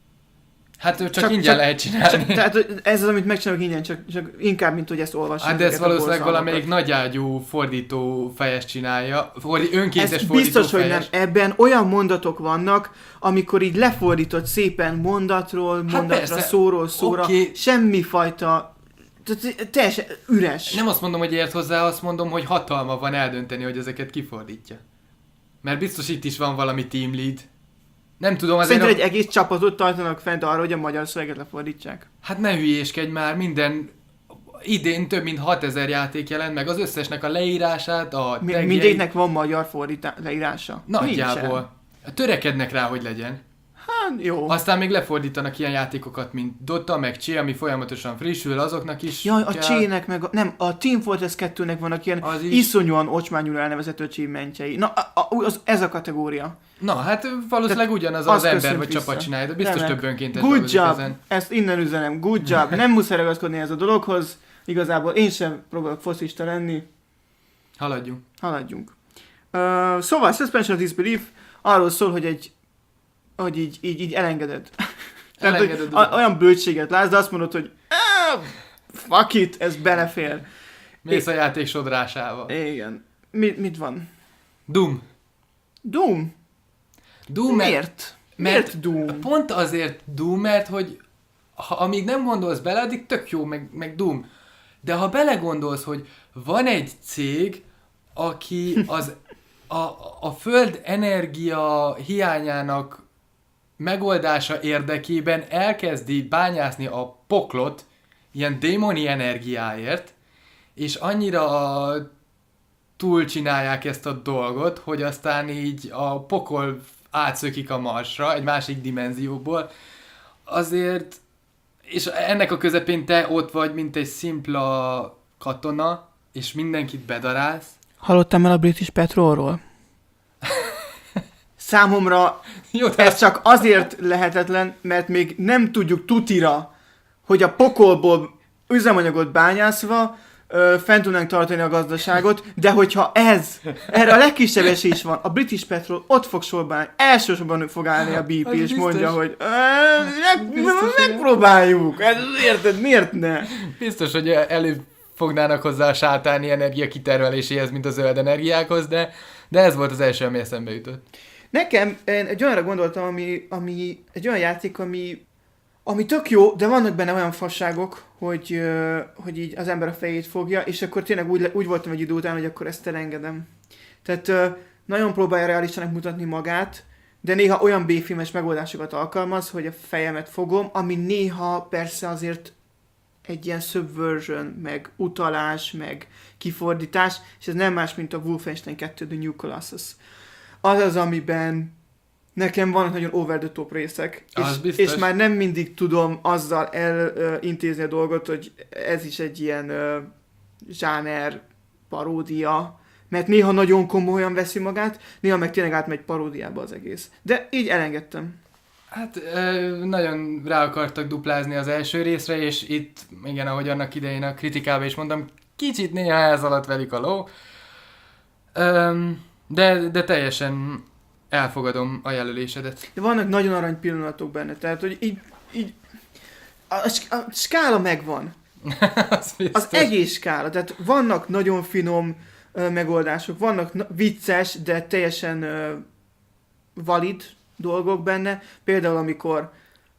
Hát csak, csak
Csak-
ingyen
csak-
lehet csinálni.
csak tehát hogy ez az, amit megcsinálok ingyen, csak, csak inkább, mint hogy ezt olvasom.
Hát de ezt
ezeket a
valószínűleg
borzalmakat.
valamelyik nagyágyú fordító fejes csinálja, fordi, önkéntes
Ez
fordító
biztos, hogy nem.
fejes.
Ebben olyan mondatok vannak, amikor így lefordított szépen mondatról, mondatra,
persze.
szóról szóra,
Oké.
semmifajta, tehát teljesen üres.
Nem azt mondom, hogy ért hozzá, azt mondom, hogy hatalma van eldönteni, hogy ezeket kifordítja. Mert biztos itt is van valami team lead. Nem tudom, azért...
Szerintem
A...
egy egész csapatot tartanak fent arra, hogy a magyar szöveget lefordítsák.
Hát ne hülyéskedj már, minden... Idén több mint hatezer játék jelent meg, az összesnek a leírását, a
Mi,
tagjeit-
mindegyiknek van magyar fordítá- leírása.
Nagyjából.
Nincsen.
Törekednek rá, hogy legyen.
Hát jó.
Aztán még lefordítanak ilyen játékokat, mint Dota, meg Csé, ami folyamatosan frissül, azoknak is
Jaj, a
kell.
Csének meg a, nem, a Team Fortress kettőnek vannak ilyen
Az is.
iszonyúan ocsmányul elnevezett achievementjei. Na, a, a, az, ez a kategória.
Na, hát valószínűleg ugyanaz
azt
az ember
köszönjük
vagy
vissza.
csapat csinálja, de biztos
Remek.
több önkéntes
Good
dolgozik
job!
ezen.
Ezt innen üzenem, good job! Nem muszáj ragaszkodni ez a dologhoz. Igazából én sem próbálok foszista lenni.
Haladjunk.
Haladjunk. Uh, szóval, Suspension of Disbelief arról szól, hogy egy hogy így, így, így elengeded. Tehát, hogy
Elengeded,
a- olyan bölcséget látsz, de azt mondod, hogy "Ah, fuck it, ez belefér.
Mész a játék sodrásával.
Igen. Mi, mit van?
Doom.
Doom?
Doom, mert,
Miért?
mert
Miért Doom?
pont azért Doom, mert hogy ha, amíg nem gondolsz bele, addig tök jó, meg, meg Doom. De ha belegondolsz, hogy van egy cég, aki az a, a föld energia hiányának megoldása érdekében elkezdi bányászni a poklot ilyen démoni energiáért, és annyira túl csinálják ezt a dolgot, hogy aztán így a pokol átszökik a Marsra, egy másik dimenzióból, azért, és ennek a közepén te ott vagy, mint egy szimpla katona, és mindenkit bedarálsz.
Hallottam el a British Petrolról? Számomra
Jó, de
ez csak azért lehetetlen, mert még nem tudjuk tutira, hogy a pokolból üzemanyagot bányászva ö, fent tudnánk tartani a gazdaságot, de hogyha ez, erre a legkisebb esély is van, a British Petrol ott fog sorban állni, elsősorban fog állni a bé pé,
Az
és
biztos.
mondja, hogy "Ö, meg,
Biztos, hogy-
megpróbáljuk, ez, érted, miért ne?
Biztos, hogy előbb fognának hozzá a sátáni energia kitermeléséhez, mint a zöld energiákhoz, de, de ez volt az első, ami eszembe jutott.
Nekem én egy olyanra gondoltam, ami, ami egy olyan játék, ami, ami tök jó, de vannak benne olyan fasságok, hogy, ö, hogy így az ember a fejét fogja, és akkor tényleg úgy, le- úgy voltam egy idő után, hogy akkor ezt elengedem. Tehát ö, nagyon próbálja realistának mutatni magát, de néha olyan B-filmes megoldásokat alkalmaz, hogy a fejemet fogom, ami néha persze azért egy ilyen subversion, meg utalás, meg kifordítás, és ez nem más, mint a Wolfenstein kettő The New Colossus. Az az, amiben nekem vannak nagyon over the top részek,
Az
és,
biztos.
és már nem mindig tudom azzal elintézni a dolgot, hogy ez is egy ilyen uh, zsáner paródia, mert néha nagyon komolyan veszi magát, néha meg tényleg átmegy paródiába az egész. De így elengedtem.
Hát ö, nagyon rá akartak duplázni az első részre, és itt, igen, ahogy annak idején a kritikában is mondtam, kicsit néha elszaladt velük a ló. Öm, de, de teljesen elfogadom a jelölésedet.
De vannak nagyon arany pillanatok benne, tehát hogy így, így a, sk- a skála megvan.
Az biztos.
Az egész skála, tehát vannak nagyon finom ö, megoldások, vannak na- vicces, de teljesen ö, valid dolgok benne. Például amikor,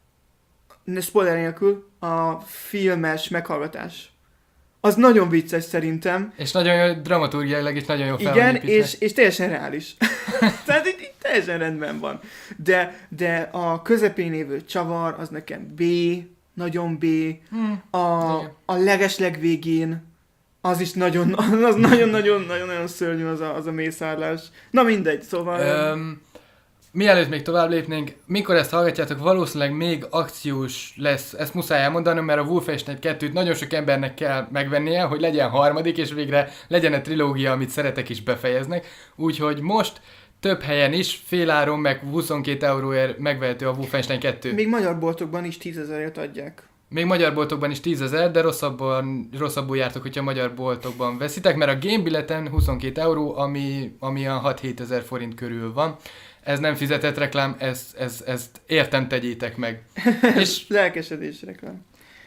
ne spoiler nélkül, a filmes meghallgatás. Az nagyon vicces szerintem.
És nagyon jó, dramaturgiailag is nagyon jó fel van
Igen,
építve.
és, és teljesen reális. Tehát így, így teljesen rendben van. De, de a közepén lévő csavar, az nekem B, nagyon B.
Hmm.
A,
Igen.
a legesleg végén, az is nagyon, az nagyon-nagyon-nagyon szörnyű az a, az a mészárlás. Na mindegy, szóval...
Öm, mielőtt még tovább lépnénk, mikor ezt hallgatjátok, valószínűleg még akciós lesz, ezt muszáj elmondanom, mert a Wolfenstein kettőt nagyon sok embernek kell megvennie, hogy legyen harmadik, és végre legyen egy trilógia, amit szeretek is befejeznek. Úgyhogy most több helyen is, féláron meg huszonkét euróért megvehető a Wolfenstein kettő.
Még magyar boltokban is tízezerért adják.
Még magyar boltokban is tízezer, de rosszabban, rosszabbul jártok, hogyha magyar boltokban veszitek, mert a Game Billeten huszonkét euró, ami, ami a hat-hét ezer forint körül van. Ez nem fizetett reklám, ezt, ezt, ezt értem, tegyétek meg. És
Lelkesedés reklám.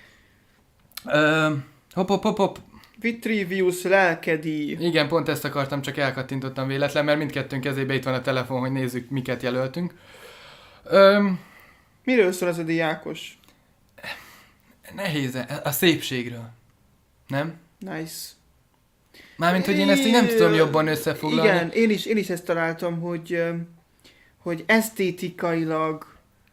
uh, hop, hop, hop, hop.
Vitrivius lelkedi.
Igen, pont ezt akartam, csak elkattintottam véletlen, mert mindkettőnk kezébe itt van a telefon, hogy nézzük, miket jelöltünk. Um,
Miről szól ez a Ákos?
nehéz, a szépségről. Nem?
Nice.
Mármint, hogy én ezt így nem tudom jobban összefoglalni.
Igen, én is, én is ezt találtam, hogy, ö, hogy esztétikailag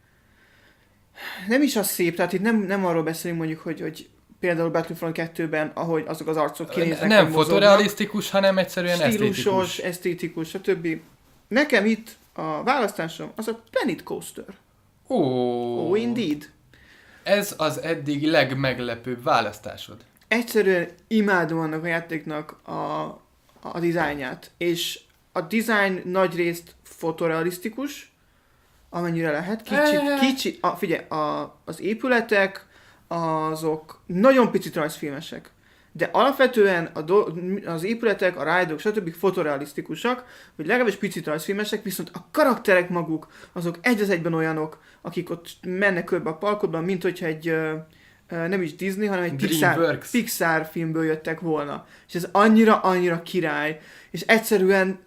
nem is az szép, tehát itt nem, nem arról beszélünk mondjuk, hogy, hogy például Battlefront kettőben, ahogy azok az arcok kinéznek,
Nem
hogy mozognak.
fotorealisztikus, hanem egyszerűen
Stílusos,
esztétikus.
esztétikus, stb. Nekem itt a választásom az a Planet Coaster.
Ó,
Oh, indeed.
Ez az eddig legmeglepőbb választásod.
Egyszerűen imádom annak a játéknak a, a dizájnját, és a dizájn nagy részt fotorealisztikus, amennyire lehet. Kicsit, kicsit, a, figyelj, a, az épületek, azok nagyon picit rajzfilmesek. De alapvetően a do, az épületek, a rájdok, stb. Fotorealisztikusak, vagy legalábbis picit rajzfilmesek, viszont a karakterek maguk, azok egy az egyben olyanok, akik ott mennek körbe a parkodban, mint hogyha egy, ö, ö, nem is Disney, hanem egy Pixar,
Dreamworks.
Pixar filmből jöttek volna. És ez annyira, annyira király. És egyszerűen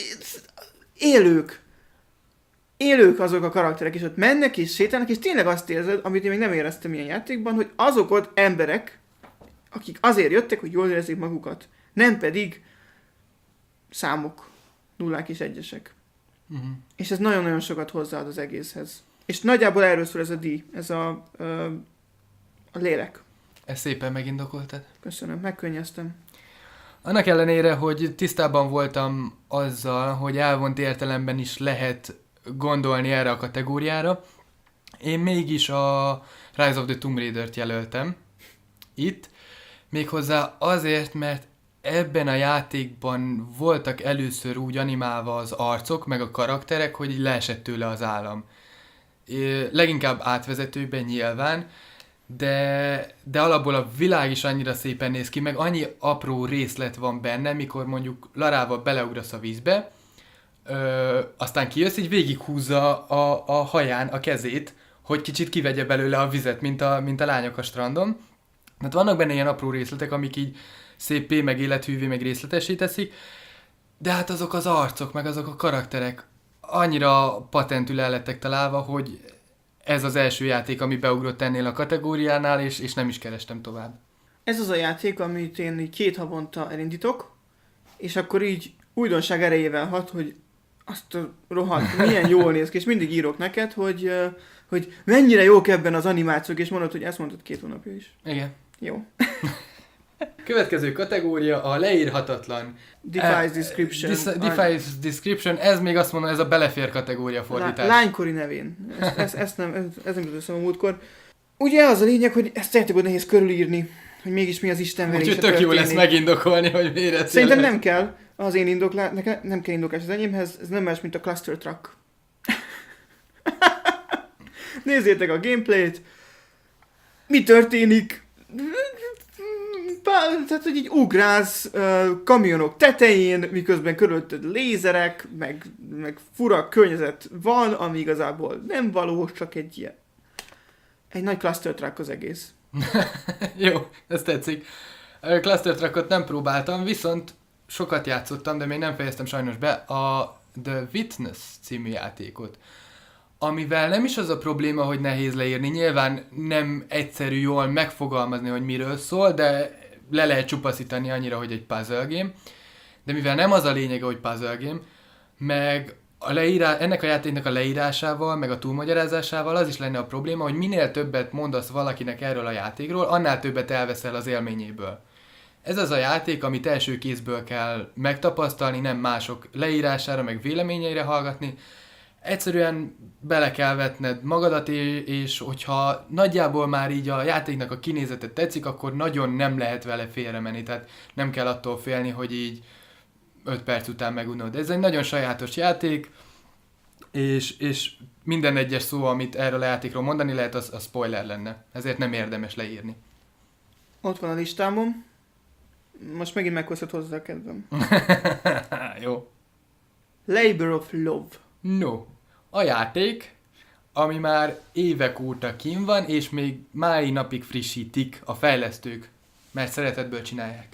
élők. Élők azok a karakterek, és ott mennek és sétálnak, és tényleg azt érzed, amit én még nem éreztem ilyen játékban, hogy azok ott emberek, akik azért jöttek, hogy jól érezzék magukat. Nem pedig számok, nullák és egyesek.
Uh-huh.
És ez nagyon-nagyon sokat hozzáad az egészhez. És nagyjából erről szól ez a díj, ez a, ö, a lélek.
Ezt szépen megindokoltad.
Köszönöm, megkönnyeztem.
Annak ellenére, hogy tisztában voltam azzal, hogy elvont értelemben is lehet gondolni erre a kategóriára, én mégis a Rise of the Tomb Raider-t jelöltem itt, méghozzá azért, mert ebben a játékban voltak először úgy animálva az arcok, meg a karakterek, hogy így leesett tőle az állam. É, leginkább átvezetőben nyilván, de, de alapból a világ is annyira szépen néz ki, meg annyi apró részlet van benne, mikor mondjuk Larával beleugrasz a vízbe, ö, aztán kijössz, így végighúzza a, a haján a kezét, hogy kicsit kivegye belőle a vizet, mint a, mint a lányok a strandon. Hát vannak benne ilyen apró részletek, amik így szépé, meg élethűvé, meg részletessé teszik, de hát azok az arcok, meg azok a karakterek annyira patentül el lettek találva, hogy ez az első játék, ami beugrott ennél a kategóriánál, és, és nem is kerestem tovább.
Ez az a játék, amit én így két havonta elindítok, és akkor így újdonság erejével hat, hogy azt a rohadt, milyen jól néz ki, és mindig írok neked, hogy, hogy mennyire jók ebben az animációk, és mondod, hogy ezt mondtad két hónapja is.
Igen.
Jó.
Következő kategória a leírhatatlan.
Defies description.
Dis- defies description, ez még azt mondom, ez a belefér kategória fordítás.
Lánykori nevén. Ezt, ezt, ezt nem, ez, ez nem jutott eszembe a múltkor. Ugye az a lényeg, hogy ezt játékot nehéz körülírni, hogy mégis mi az istenverése
történik. Úgyhogy tök jó lesz megindokolni, hogy miért.
Szerintem nem kell. Az én indoklás, nekem nem kell indoklás az enyémhez, ez nem más, mint a Cluster Truck. Nézzétek a gameplayt. Mi történik? Tehát, hogy így ugrálsz uh, kamionok tetején, miközben körülötted lézerek, meg, meg fura környezet van, ami igazából nem valós, csak egy ilyen. Egy nagy cluster truck az egész.
Jó, ez tetszik. A cluster truckot nem próbáltam, viszont sokat játszottam, de még nem fejeztem sajnos be a The Witness című játékot. Amivel nem is az a probléma, hogy nehéz leírni, nyilván nem egyszerű jól megfogalmazni, hogy miről szól, de le lehet csupaszítani annyira, hogy egy puzzle game, de mivel nem az a lényege, hogy puzzle game, meg a leírá... ennek a játéknak a leírásával, meg a túlmagyarázásával az is lenne a probléma, hogy minél többet mondasz valakinek erről a játékról, annál többet elveszel az élményéből. Ez az a játék, amit első kézből kell megtapasztalni, nem mások leírására, meg véleményeire hallgatni. Egyszerűen bele kell vetned magadat, és hogyha nagyjából már így a játéknak a kinézetet tetszik, akkor nagyon nem lehet vele félre menni, tehát nem kell attól félni, hogy így öt perc után megunod. Ez egy nagyon sajátos játék, és, és minden egyes szó, amit erről a játékról mondani lehet, az a spoiler lenne. Ezért nem érdemes leírni.
Ott van a listámon. Most megint meghozhat hozzá a kedvem.
Jó.
Labor of Love.
No. A játék, ami már évek óta kín van, és még mai napig frissítik a fejlesztők, mert szeretetből csinálják.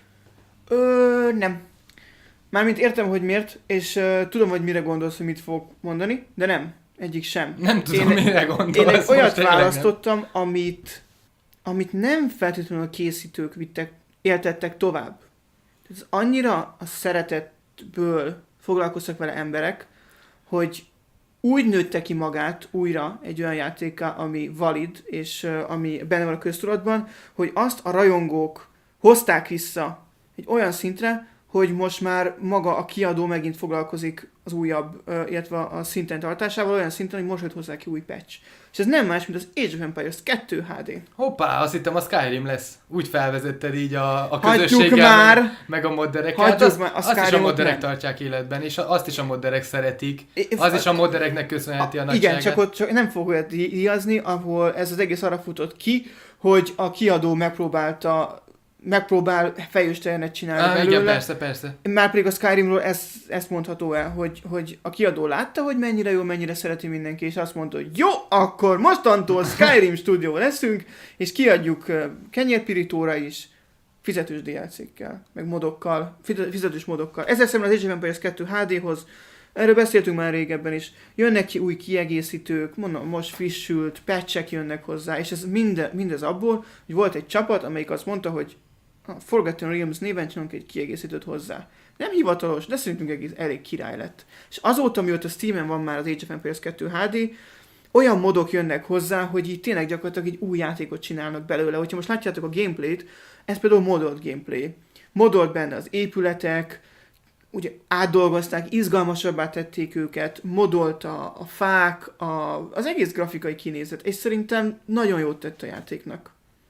Ö, nem. Mármint értem, hogy miért, és uh, tudom, hogy mire gondolsz, hogy mit fogok mondani, de nem. Egyik sem.
Nem tudom,
én,
mire gondolsz.
Én egy olyat választottam, amit, amit nem feltétlenül a készítők vittek, éltettek tovább. Ez annyira a szeretetből foglalkoztak vele emberek, hogy úgy nőtte ki magát újra egy olyan játékká, ami valid, és uh, ami benne van a köztudatban, hogy azt a rajongók hozták vissza egy olyan szintre, hogy most már maga a kiadó megint foglalkozik az újabb, uh, illetve a szinten tartásával, olyan szinten, hogy most jött hozzá ki új patch. És ez nem más, mint az Age of Empires kettő há dé.
Hoppá, azt hittem a Skyrim lesz. Úgy felvezetted így a, a
Hagyjuk
közösséggel,
már!
meg, meg a moddereket.
Hagyjuk
azt,
már, a
azt is a
Skyrimot
modderek
nem.
tartják életben, és azt is a modderek szeretik.
É,
Az is a moddereknek köszönheti a, a
Igen,
nagyságát.
csak ott csak nem fog olyat díjazni, ahol ez az egész arra futott ki, hogy a kiadó megpróbálta megpróbál fejősterenet csinálni
Á,
belőle.
igen, persze, persze.
Már pedig a Skyrimról ezt, ezt mondható el, hogy, hogy a kiadó látta, hogy mennyire jó, mennyire szereti mindenki, és azt mondta, hogy jó, akkor mostantól Skyrim stúdió leszünk, és kiadjuk uh, kenyérpirítóra is, fizetős dé el cé-kkel, meg modokkal, fizetős modokkal. Ezzel szemben az Age of Empires kettő há dé-hoz, erről beszéltünk már régebben is, jönnek ki új kiegészítők, mondom, most frissült, patchek jönnek hozzá, és ez minde, mindez abból, hogy volt egy csapat, amelyik azt mondta, hogy a Forgotten Realms néven csinálunk egy kiegészítőt hozzá. Nem hivatalos, de szerintünk egész, elég király lett. És azóta, mióta Steamen van már az Age of Empires kettő há dé, olyan modok jönnek hozzá, hogy így tényleg gyakorlatilag egy új játékot csinálnak belőle. Hogyha most látjátok a gameplayt, ez például modolt gameplay. Modolt benne az épületek, ugye átdolgozták, izgalmasabbá tették őket, modolt a, a fák, a, az egész grafikai kinézet, és szerintem nagyon jót tett a játéknak.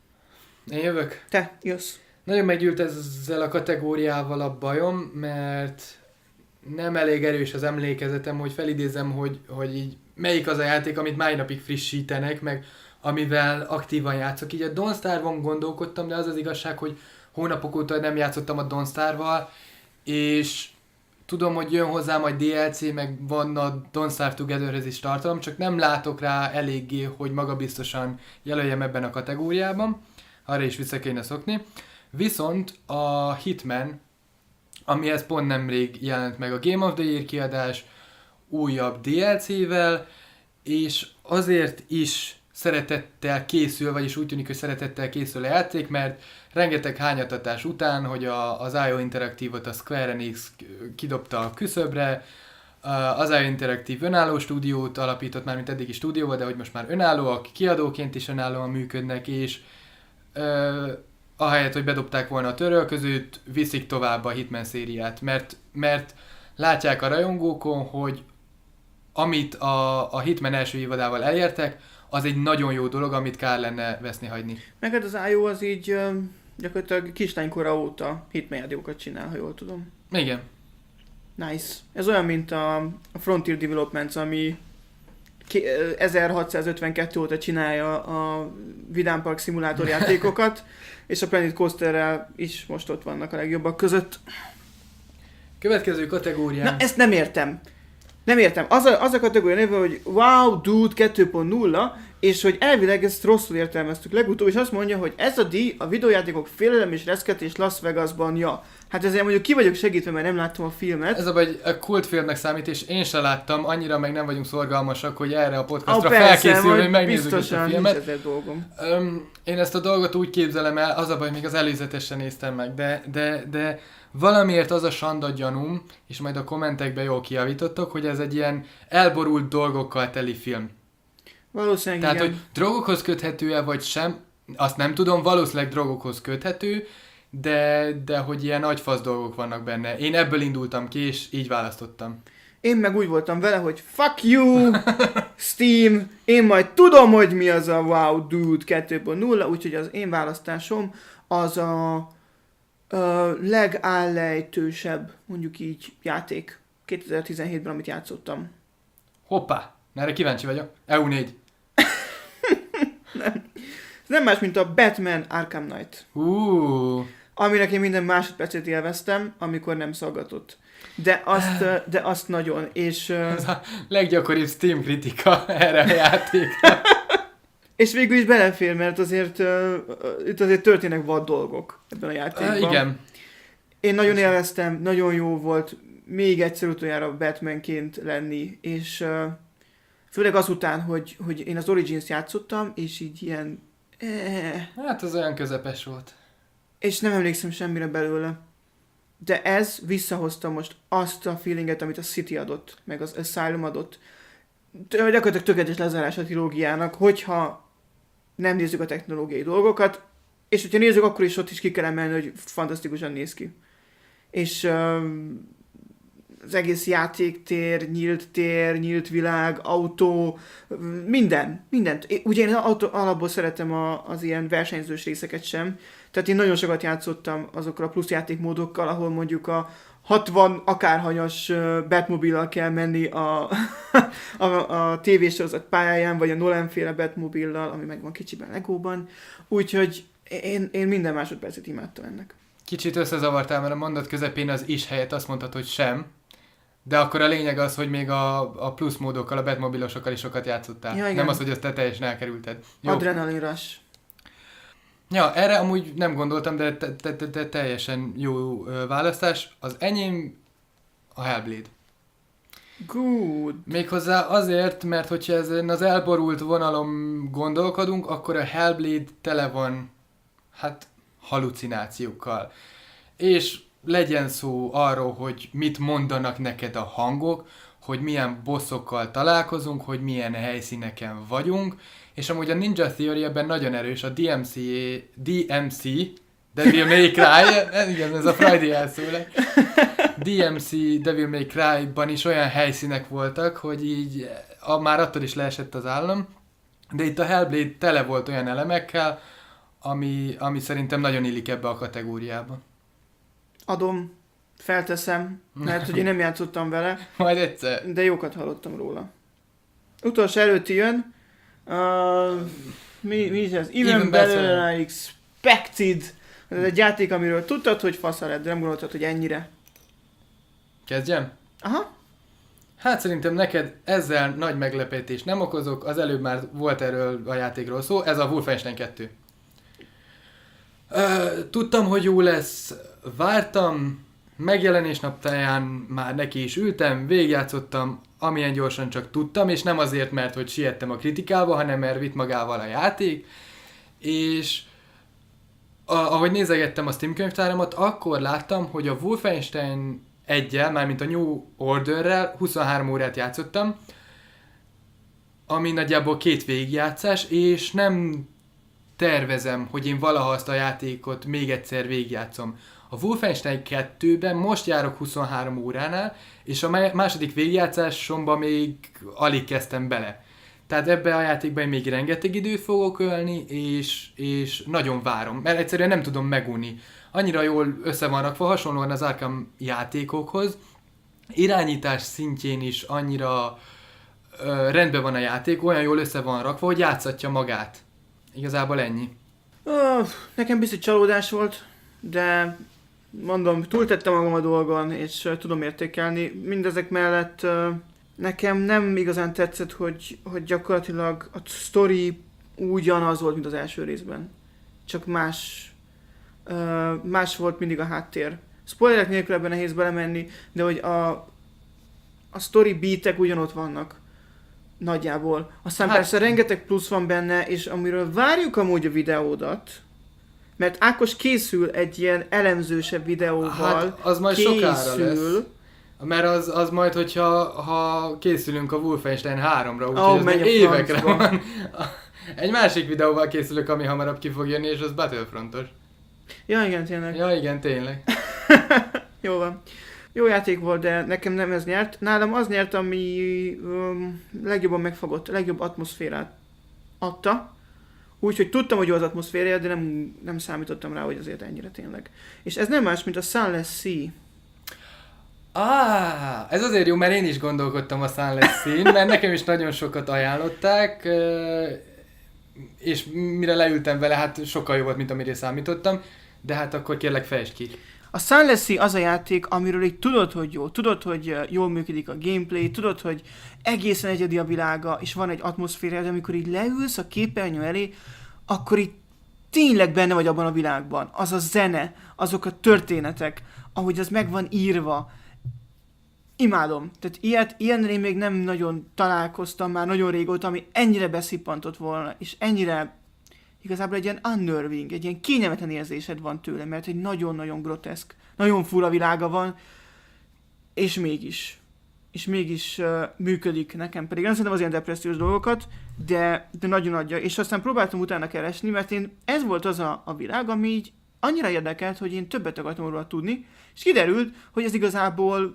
Én jövök.
Te, jössz.
Nagyon meggyűlt ezzel a kategóriával a bajom, mert nem elég erős az emlékezetem, hogy felidézem, hogy, hogy így melyik az a játék, amit máj napig frissítenek, meg amivel aktívan játszok. Így a Don't Starve-on gondolkodtam, de az az igazság, hogy hónapok óta nem játszottam a Don't Starve-val, és tudom, hogy jön hozzá majd dé el cé, meg van a Don't Starve Togetherhez is tartalom, csak nem látok rá eléggé, hogy magabiztosan jelöljem ebben a kategóriában. Arra is vissza kéne szokni. Viszont a Hitman, amihez pont nemrég jelent meg a Game of the Year kiadás, újabb dé el cé-vel, és azért is szeretettel készül, vagyis úgy tűnik, hogy szeretettel készül a játék, mert rengeteg hányatatás után, hogy a, az i o Interactive-ot a Square Enix kidobta a küszöbre, az i o Interactive önálló stúdiót alapított már, mint eddigi stúdió volt, de hogy most már önállóak, kiadóként is önállóan működnek, és uh, ahelyett, hogy bedobták volna a törölközőt, viszik tovább a Hitman szériát, mert, mert látják a rajongókon, hogy amit a, a Hitman első évadával elértek, az egy nagyon jó dolog, amit kár lenne veszni hagyni.
Meg hát az i o az így uh, gyakorlatilag kislánykora óta Hitman játékokat csinál, ha jól tudom.
Igen.
Nice. Ez olyan, mint a, a Frontier Developments, ami ezerhatszázötvenkettő óta csinálja a Vidám Park szimulátor játékokat, és a Planet Coasterrel is most ott vannak a legjobbak között.
Következő kategórián.
Na, ezt nem értem. Nem értem. Az a, az a kategória neve, hogy Wow Dude kettő pont nulla, és hogy elvileg ezt rosszul értelmeztük legutóbb, és azt mondja, hogy ez a díj a videójátékok félelem és reszketés Las Vegasban, ja. Hát ezért mondjuk ki vagyok segítve, mert nem láttam a filmet.
Ez a baj, a kultfilmnek számít, és én se láttam, annyira meg nem vagyunk szorgalmasak, hogy erre a podcastra
ah,
felkészülni, hogy megnézzük ezt a filmet.
Biztosan, dolgom.
Öm, én ezt a dolgot úgy képzelem el, az a baj, még az előzetesen néztem meg, de, de, de valamiért az a sanda gyanúm, és majd a kommentekben jól kijavítottok, hogy ez egy ilyen elborult dolgokkal teli film.
Valószínűleg
Tehát,
igen.
hogy drogokhoz köthető-e vagy sem, azt nem tudom, valószínűleg drogokhoz köthető, de, de hogy ilyen agyfasz dolgok vannak benne. Én ebből indultam ki, és így választottam.
Én meg úgy voltam vele, hogy fuck you, Steam, én majd tudom, hogy mi az a Wow Dude kettő pont nulla, úgyhogy az én választásom az a, a legállejtősebb, mondjuk így, játék kétezer-tizenhétben, amit játszottam.
Hoppá, erre kíváncsi vagyok. E u négy.
Nem. Ez nem más, mint a Batman Arkham Knight.
Uh.
Aminek én minden másodpercét élveztem, amikor nem szaggatott. De azt, de azt nagyon, és...
Ez a leggyakoribb Steam kritika erre a játékra.
És végül is belefér, mert azért uh, itt azért történnek vad dolgok ebben a játékban.
Uh, igen.
Én nagyon élveztem, nagyon jó volt még egyszer utoljára Batmanként lenni, és uh, főleg azután, hogy, hogy én az Origins játszottam, és így ilyen... Eh,
Hát az olyan közepes volt.
és nem emlékszem semmire belőle. De ez visszahozta most azt a feelinget, amit a City adott, meg az Asylum adott. Gyakorlatilag tökéletes lezárás a trilógiának, hogyha nem nézzük a technológiai dolgokat, és hogyha nézzük, akkor is ott is ki kell emelni, hogy fantasztikusan néz ki. És um, az egész játéktér, nyílt tér, nyílt világ, autó, minden, mindent. Ugye én autó, alapból szeretem a, az ilyen versenyzős részeket sem, tehát én nagyon sokat játszottam azokkal a plusz játékmódokkal, ahol mondjuk a hatvan akárhanyas Batmobile-al kell menni a, a, a tévésorozat pályáján, vagy a Nolan-féle Batmobile-lal, ami meg van kicsiben Legóban. Úgyhogy én, én minden másodpercet imádtam ennek.
Kicsit összezavartál, mert a mondat közepén az is helyett azt mondtad, hogy sem. De akkor a lényeg az, hogy még a, a plusz módokkal, a Batmobilosokkal is sokat játszottál.
Ja,
nem az, hogy azt te teljesen elkerülted. Jó.
Adrenalin Rush.
Ja, erre amúgy nem gondoltam, de te, te, te, te teljesen jó ö, választás. Az enyém a Hellblade.
Good.
Méghozzá azért, mert hogyha ezen az elborult vonalon gondolkodunk, akkor a Hellblade tele van, hát, halucinációkkal. És legyen szó arról, hogy mit mondanak neked a hangok, hogy milyen bossokkal találkozunk, hogy milyen helyszíneken vagyunk, és amúgy a Ninja Theory ebben nagyon erős, a dé em cé, dé em cé, Devil May Cry, igen, ez a Friday elszólás, dé em cé Devil May Cry-ban is olyan helyszínek voltak, hogy így a, már attól is leesett az állam, de itt a Hellblade tele volt olyan elemekkel, ami, ami szerintem nagyon illik ebbe a kategóriába.
Adom, felteszem, mert hogy én nem játszottam vele,
Majd egyszer.
de jókat hallottam róla. Utolsó előtti jön. Uh, Mi, mi is ez? Even,
Even
better
better.
than I expected. Ez egy játék, amiről tudtad, hogy fasza lett, de nem gondoltad, hogy ennyire.
Kezdjem?
Aha.
Hát szerintem neked ezzel nagy meglepetést nem okozok, az előbb már volt erről a játékról szó, ez a Wolfenstein kettő. Ö, tudtam, hogy jó lesz, vártam, megjelenés naptáján már neki is ültem, végigjátszottam, amilyen gyorsan csak tudtam, és nem azért, mert hogy siettem a kritikába, hanem mert vitt magával a játék, és a, ahogy nézegettem a Steam könyvtáramat, akkor láttam, hogy a Wolfenstein egyel, mármint a New Orderrel huszonhárom órát játszottam, ami nagyjából két végigjátszás, és nem tervezem, hogy én valaha azt a játékot még egyszer végigjátszom. A Wolfenstein kettőben most járok huszonhárom óránál, és a második végigjátszásomban még alig kezdtem bele. Tehát ebbe a játékban még rengeteg időt fogok ölni, és, és nagyon várom, mert egyszerűen nem tudom megunni. Annyira jól össze van rakva, hasonlóan az Arkham játékokhoz. Irányítás szintjén is annyira ö, rendben van a játék, olyan jól össze van rakva, hogy játszatja magát. Igazából ennyi.
Oh, nekem biztos csalódás volt, de mondom, túltettem magam a dolgon, és uh, tudom értékelni. Mindezek mellett uh, nekem nem igazán tetszett, hogy, hogy gyakorlatilag a sztori ugyanaz volt, mint az első részben. Csak más, uh, más volt mindig a háttér. Spoilerek nélkül ebben nehéz belemenni, de hogy a, a story beatek ugyanott vannak. Nagyjából. Aztán hát, persze rengeteg plusz van benne, és amiről várjuk amúgy a videódat, mert Ákos készül egy ilyen elemzősebb videóval.
Hát az majd
készül,
sokára lesz. Mert az, az majd, hogyha ha készülünk a Wolfenstein háromra, úgyhogy
oh,
ez még évekre van. Egy másik videóval készülök, ami hamarabb ki fog jönni, és az Battlefrontos.
Ja igen, tényleg.
Ja igen, tényleg.
Jó van. Jó játék volt, de nekem nem ez nyert. Nálam az nyert, ami um, legjobban megfogott, legjobb atmoszférát adta. Úgyhogy tudtam, hogy jó az atmoszférája, de nem, nem számítottam rá, hogy azért ennyire tényleg. És ez nem más, mint a Sunless Sea.
Ah, ez azért jó, mert én is gondolkodtam a Sunless Sea-n, mert nekem is nagyon sokat ajánlották, és mire leültem vele, hát sokkal jobb volt, mint amire számítottam, de hát akkor kérlek fejtsd ki.
A Sunless Sea az a játék, amiről így tudod, hogy jó, tudod, hogy jól működik a gameplay, tudod, hogy egészen egyedi a világa, és van egy atmoszféra, de amikor így leülsz a képernyő elé, akkor így tényleg benne vagy abban a világban. Az a zene, azok a történetek, ahogy az meg van írva. Imádom. Tehát ilyet, ilyenre én még nem nagyon találkoztam már nagyon régóta, ami ennyire beszippantott volna, és ennyire igazából egy ilyen unnerving, egy ilyen kényelmetlen érzésed van tőle, mert egy nagyon-nagyon groteszk, nagyon fura világa van, és mégis. És mégis uh, működik nekem. Pedig nem szerintem az ilyen depressziós dolgokat, de, de nagyon adja. És aztán próbáltam utána keresni, mert én ez volt az a, a világ, ami így annyira érdekelt, hogy én többet akartam róla tudni, és kiderült, hogy ez igazából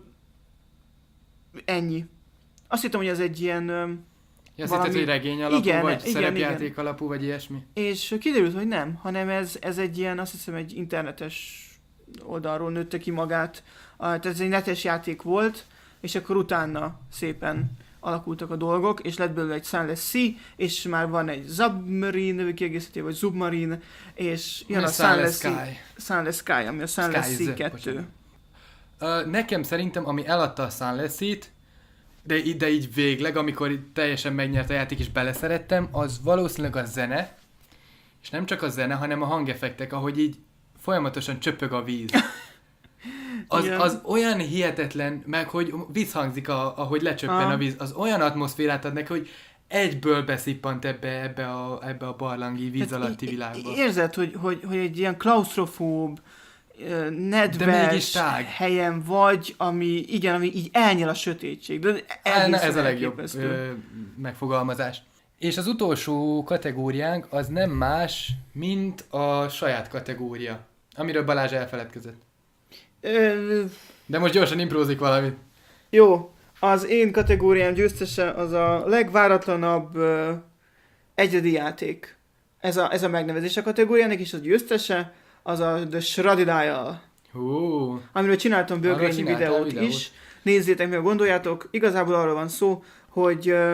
ennyi. Azt hittem, hogy ez egy ilyen... Um,
Ja, azt hitted, hogy regény alapú,
igen,
vagy
igen,
szerepjáték
igen.
alapú, vagy ilyesmi?
És kiderült, hogy nem, hanem ez, ez egy ilyen, azt hiszem, egy internetes oldalról nőtte ki magát. Tehát ez egy netes játék volt, és akkor utána szépen alakultak a dolgok, és lett belőle egy Sunless Sea, és már van egy Submarine nevű kiegészítő, vagy Submarine, és jön a Sunless Sky. Sunless Sky, ami a Sunless Sea kettő.
Uh, nekem szerintem, ami eladta a Sunless Sea-t, de, de így végleg, amikor így teljesen megnyert a játék és beleszerettem, az valószínűleg a zene, és nem csak a zene, hanem a hangeffektek, ahogy így folyamatosan csöpög a víz. Az, az olyan hihetetlen, meg hogy vízhangzik, a, ahogy lecsöppen ah. a víz, az olyan atmoszférát ad neki, hogy egyből beszippant ebbe, ebbe, a, ebbe a barlangi víz hát alatti világba.
Érzed, hogy, hogy, hogy egy ilyen klaustrofób, nedves helyen vagy, ami, igen, ami így elnyel a sötétség. De
ez a legjobb ö, megfogalmazás. És az utolsó kategóriánk az nem más, mint a saját kategória, amiről Balázs elfeledkezett. Ö... De most gyorsan imprózik valamit.
Jó, az én kategóriám győztese az a legváratlanabb ö, egyedi játék. Ez a, ez a megnevezés a kategóriának, és a győztese az a The Shrouded Isle.
Uh,
amiről csináltam bőgényi videót, videót is. Nézzétek meg, gondoljátok. Igazából arról van szó, hogy uh,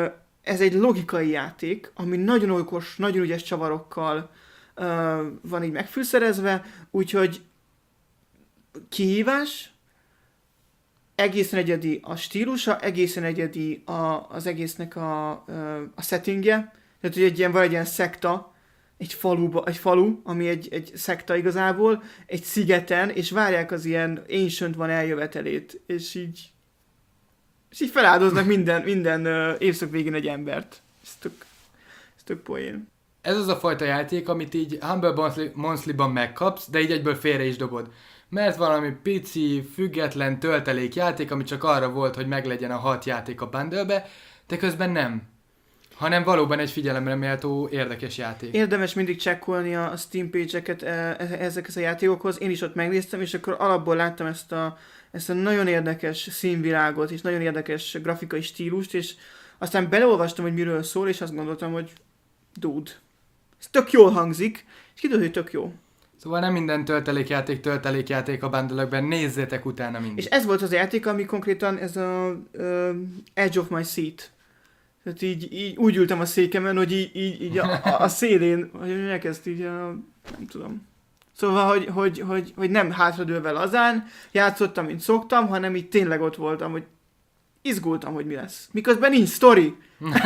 ez egy logikai játék, ami nagyon okos, nagyon ügyes csavarokkal uh, van így megfűszerezve, úgyhogy kihívás, egészen egyedi a stílusa, egészen egyedi a, az egésznek a, a settingje. Tehát, hogy egy ilyen, vagy egy ilyen szekta, egy, faluba, egy falu, ami egy, egy szekta igazából, egy szigeten, és várják az ilyen ancient van eljövetelét, és így, és így feláldoznak minden, minden uh, évszak végén egy embert. Ez tök, ez tök poén.
Ez az a fajta játék, amit így Humble Monthly-ban megkapsz, de így egyből félre is dobod. Mert valami pici, független töltelék játék, ami csak arra volt, hogy meglegyen a hat játék a bundle-be, de közben nem. Hanem valóban egy figyelemre méltó érdekes játék.
Érdemes mindig csekkolni a Steam page-eket ezekhez a játékokhoz. Én is ott megnéztem, és akkor alapból láttam ezt a, ezt a nagyon érdekes színvilágot, és nagyon érdekes grafikai stílust, és aztán beleolvastam, hogy miről szól, és azt gondoltam, hogy dude, ez tök jól hangzik, és kiderült, hogy tök jó.
Szóval nem minden töltelékjáték töltelékjáték a bundle-ökben, nézzétek utána mindig.
És ez volt az a játék, ami konkrétan ez a uh, Edge of my Seat. Tehát így, így úgy ültem a székemen, hogy így, így, így a, a, a szélén, hogy elkezd így a, nem tudom. Szóval, hogy, hogy, hogy, hogy nem hátradőlve lazán játszottam, mint szoktam, hanem így tényleg ott voltam, hogy izgultam, hogy mi lesz. Miközben nincs sztori.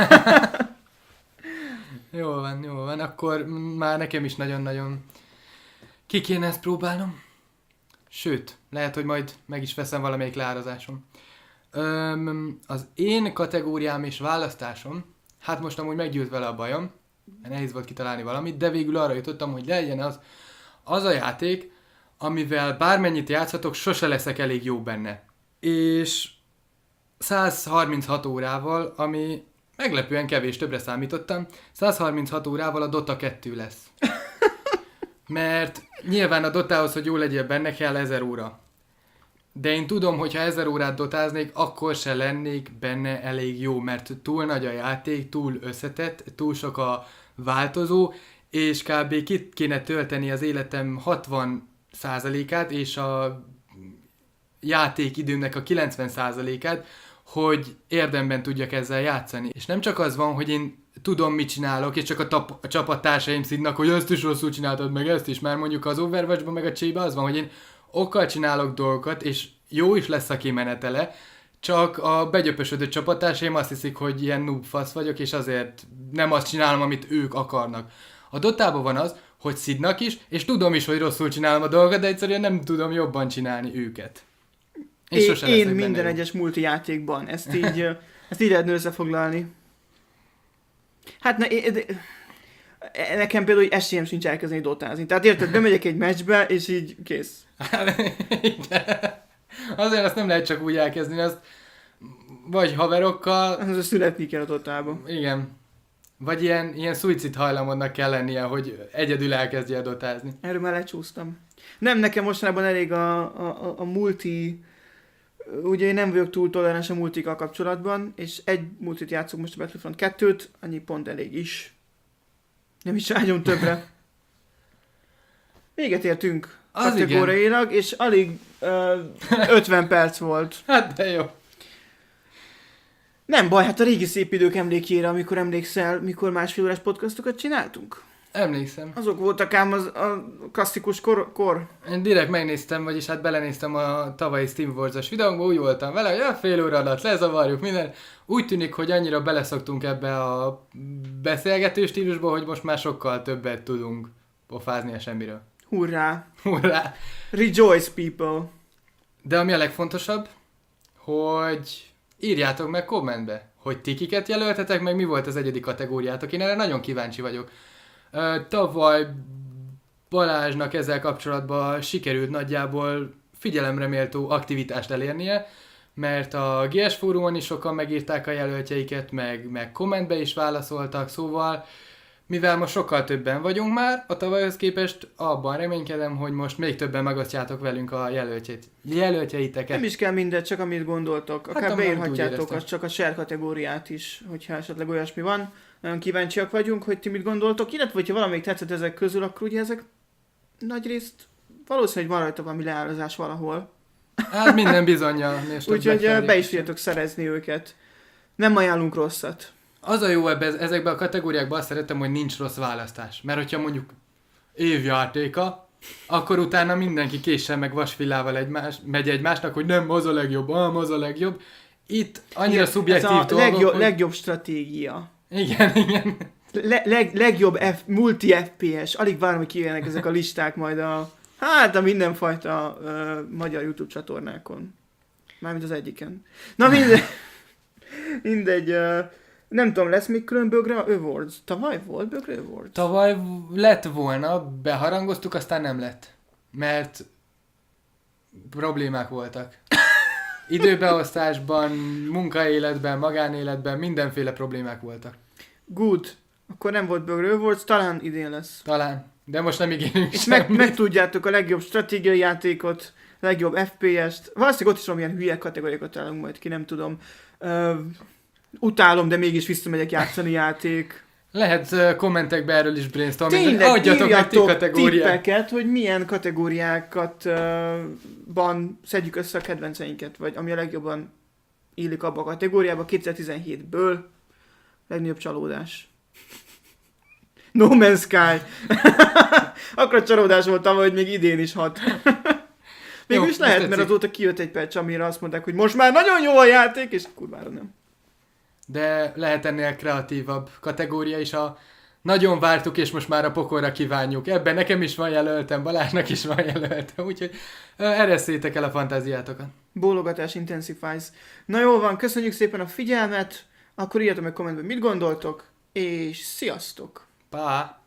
Jól van, jól van. Akkor már nekem is nagyon-nagyon ki kéne ezt próbálnom. Sőt, lehet, hogy majd meg is veszem valamelyik leárazásom. Öm, az én kategóriám és választásom, hát most amúgy meggyűlt vele a bajom, mert nehéz volt kitalálni valamit, de végül arra jutottam, hogy legyen az az a játék, amivel bármennyit játszhatok, sose leszek elég jó benne. És száz harminchat órával, ami meglepően kevés, többre számítottam, száz harminchat órával a Dota kettő lesz. Mert nyilván a Dotához, hogy jó legyél benne, kell ezer óra. De én tudom, hogy ha ezer órát dotáznék, akkor se lennék benne elég jó, mert túl nagy a játék, túl összetett, túl sok a változó, és kb. Ki kéne tölteni az életem hatvan százalékát, és a játékidőmnek a kilencven százalékát, hogy érdemben tudjak ezzel játszani. És nem csak az van, hogy én tudom, mit csinálok, és csak a, tap- a csapattársaim szidnak, hogy ezt is rosszul csináltad, meg ezt is, mert mondjuk az Overwatch-ban, meg a Csébe az van, hogy én okkal csinálok dolgokat, és jó is lesz a kimenetele, csak a begyöpösödött csapattársaim azt hiszik, hogy ilyen noob fasz vagyok, és azért nem azt csinálom, amit ők akarnak. A Dotában van az, hogy szidnak is, és tudom is, hogy rosszul csinálom a dolgokat, de egyszerűen nem tudom jobban csinálni őket.
És én, sose én minden jó. Egyes multijátékban. Ezt így, ezt így lehetne összefoglalni. Hát ne, de, nekem például esélyem sincs elkezdeni dotázni. Tehát érted, bemegyek egy meccsbe, és így kész.
Azért azt nem lehet csak úgy elkezdeni, azt vagy haverokkal...
Az születni kell a dotába.
Igen. Vagy ilyen, ilyen szuicid hajlamodnak kell lennie, hogy egyedül elkezdje dotázni.
Erről már lecsúsztam. Nem, nekem mostanában elég a, a, a multi... Ugye én nem vagyok túl toleráns a multikkal kapcsolatban, és egy multit játszok most a Battlefront kettőt, annyi pont elég is. Nem is vágyom többre. Véget értünk kategóriailag, és alig uh, ötven perc volt.
Hát de jó.
Nem baj, hát a régi szép idők emlékére, amikor emlékszel, mikor másfél órás podcastokat csináltunk.
Emlékszem.
Azok voltak ám az, a klasszikus kor, kor.
Én direkt megnéztem, vagyis hát belenéztem a tavalyi Steam Wars-os videónkba, úgy voltam vele, hogy a fél óra alatt lezavarjuk minden. Úgy tűnik, hogy annyira beleszoktunk ebbe a beszélgető stílusba, hogy most már sokkal többet tudunk pofázni a semmiről.
Hurrá!
Hurrá!
Rejoice, people!
De ami a legfontosabb, hogy írjátok meg kommentbe, hogy ti kiket jelöltetek, meg mi volt az egyedik kategóriátok. Én erre nagyon kíváncsi vagyok. Uh, tavaly Balázsnak ezzel kapcsolatban sikerült nagyjából figyelemre méltó aktivitást elérnie, mert a gé es fórumon is sokan megírták a jelöltjeiket, meg, meg kommentbe is válaszoltak, szóval mivel most sokkal többen vagyunk már, a tavalyhoz képest abban reménykedem, hogy most még többen megosztjátok velünk a jelöltjeit, jelöltjeiteket.
Nem is kell mindet, csak amit gondoltok. Akár hát, beírhatjátok azt csak a share kategóriát is, hogyha esetleg olyasmi van. Nagyon kíváncsiak vagyunk, hogy ti mit gondoltok, illetve hogyha valamelyik tetszett ezek közül, akkor ugye ezek nagyrészt valószínűleg van rajta valami leárazás valahol.
Hát minden bizonnyal.
Úgyhogy be is tudjátok szerezni őket. Nem ajánlunk rosszat.
Az a jó ebbe, ezekben a kategóriákban azt szeretem, hogy nincs rossz választás. Mert hogyha mondjuk évjátéka, akkor utána mindenki késsel meg vasvillával egymás, megy egymásnak, hogy nem, az a legjobb, ah, az a legjobb. Itt annyira
Igen,
szubjektív
ez a
dolgok,
legjobb,
hogy...
legjobb stratégia.
Igen, igen.
Le, leg, legjobb F, multi ef pé es. Alig várom, hogy kijönnek ezek a listák majd a... Hát a mindenfajta uh, magyar YouTube csatornákon. Mármint az egyiken. Na mindegy. mindegy uh, nem tudom, lesz még külön Bögre Awards? Tavaly volt Bögre Awards?
Tavaly lett volna, beharangoztuk, aztán nem lett. Mert problémák voltak. Időbeosztásban, munkaéletben, magánéletben mindenféle problémák voltak.
Good. Akkor nem volt Bögre Awards, talán idén lesz.
Talán. De most nem ígérünk
És
semmit.
meg, megtudjátok a legjobb stratégiai játékot, legjobb ef pé est. Valószínűleg ott is valamilyen hülye kategóriákat találunk majd ki, nem tudom. Uh, utálom, de mégis visszamegyek játszani játék.
Lehet uh, kommentekbe erről is brainstorming, hogy
Tényleg,
adjatok meg ti
írjatok
kategóriát.
tippeket, hogy milyen kategóriákat uh, ban szedjük össze a kedvenceinket, vagy ami a legjobban illik abba a kategóriába kétezer-tizenhétből. Legnagyobb csalódás. No Man's Sky. Akkor csalódás volt tavaly, hogy még idén is hat. Mégis lehet, mert
tetszik.
azóta kijött egy patch, amire azt mondták, hogy most már nagyon jó a játék, és kurvára nem.
De lehet ennél kreatívabb kategória is, a nagyon vártuk, és most már a pokolra kívánjuk. Ebben nekem is van jelöltem, Balázsnak is van jelöltem, úgyhogy eresszétek el a fantáziátokat.
Bólogatás intensifies. Na jól van, köszönjük szépen a figyelmet, akkor írjatok meg kommentben, mit gondoltok, és sziasztok!
Pá!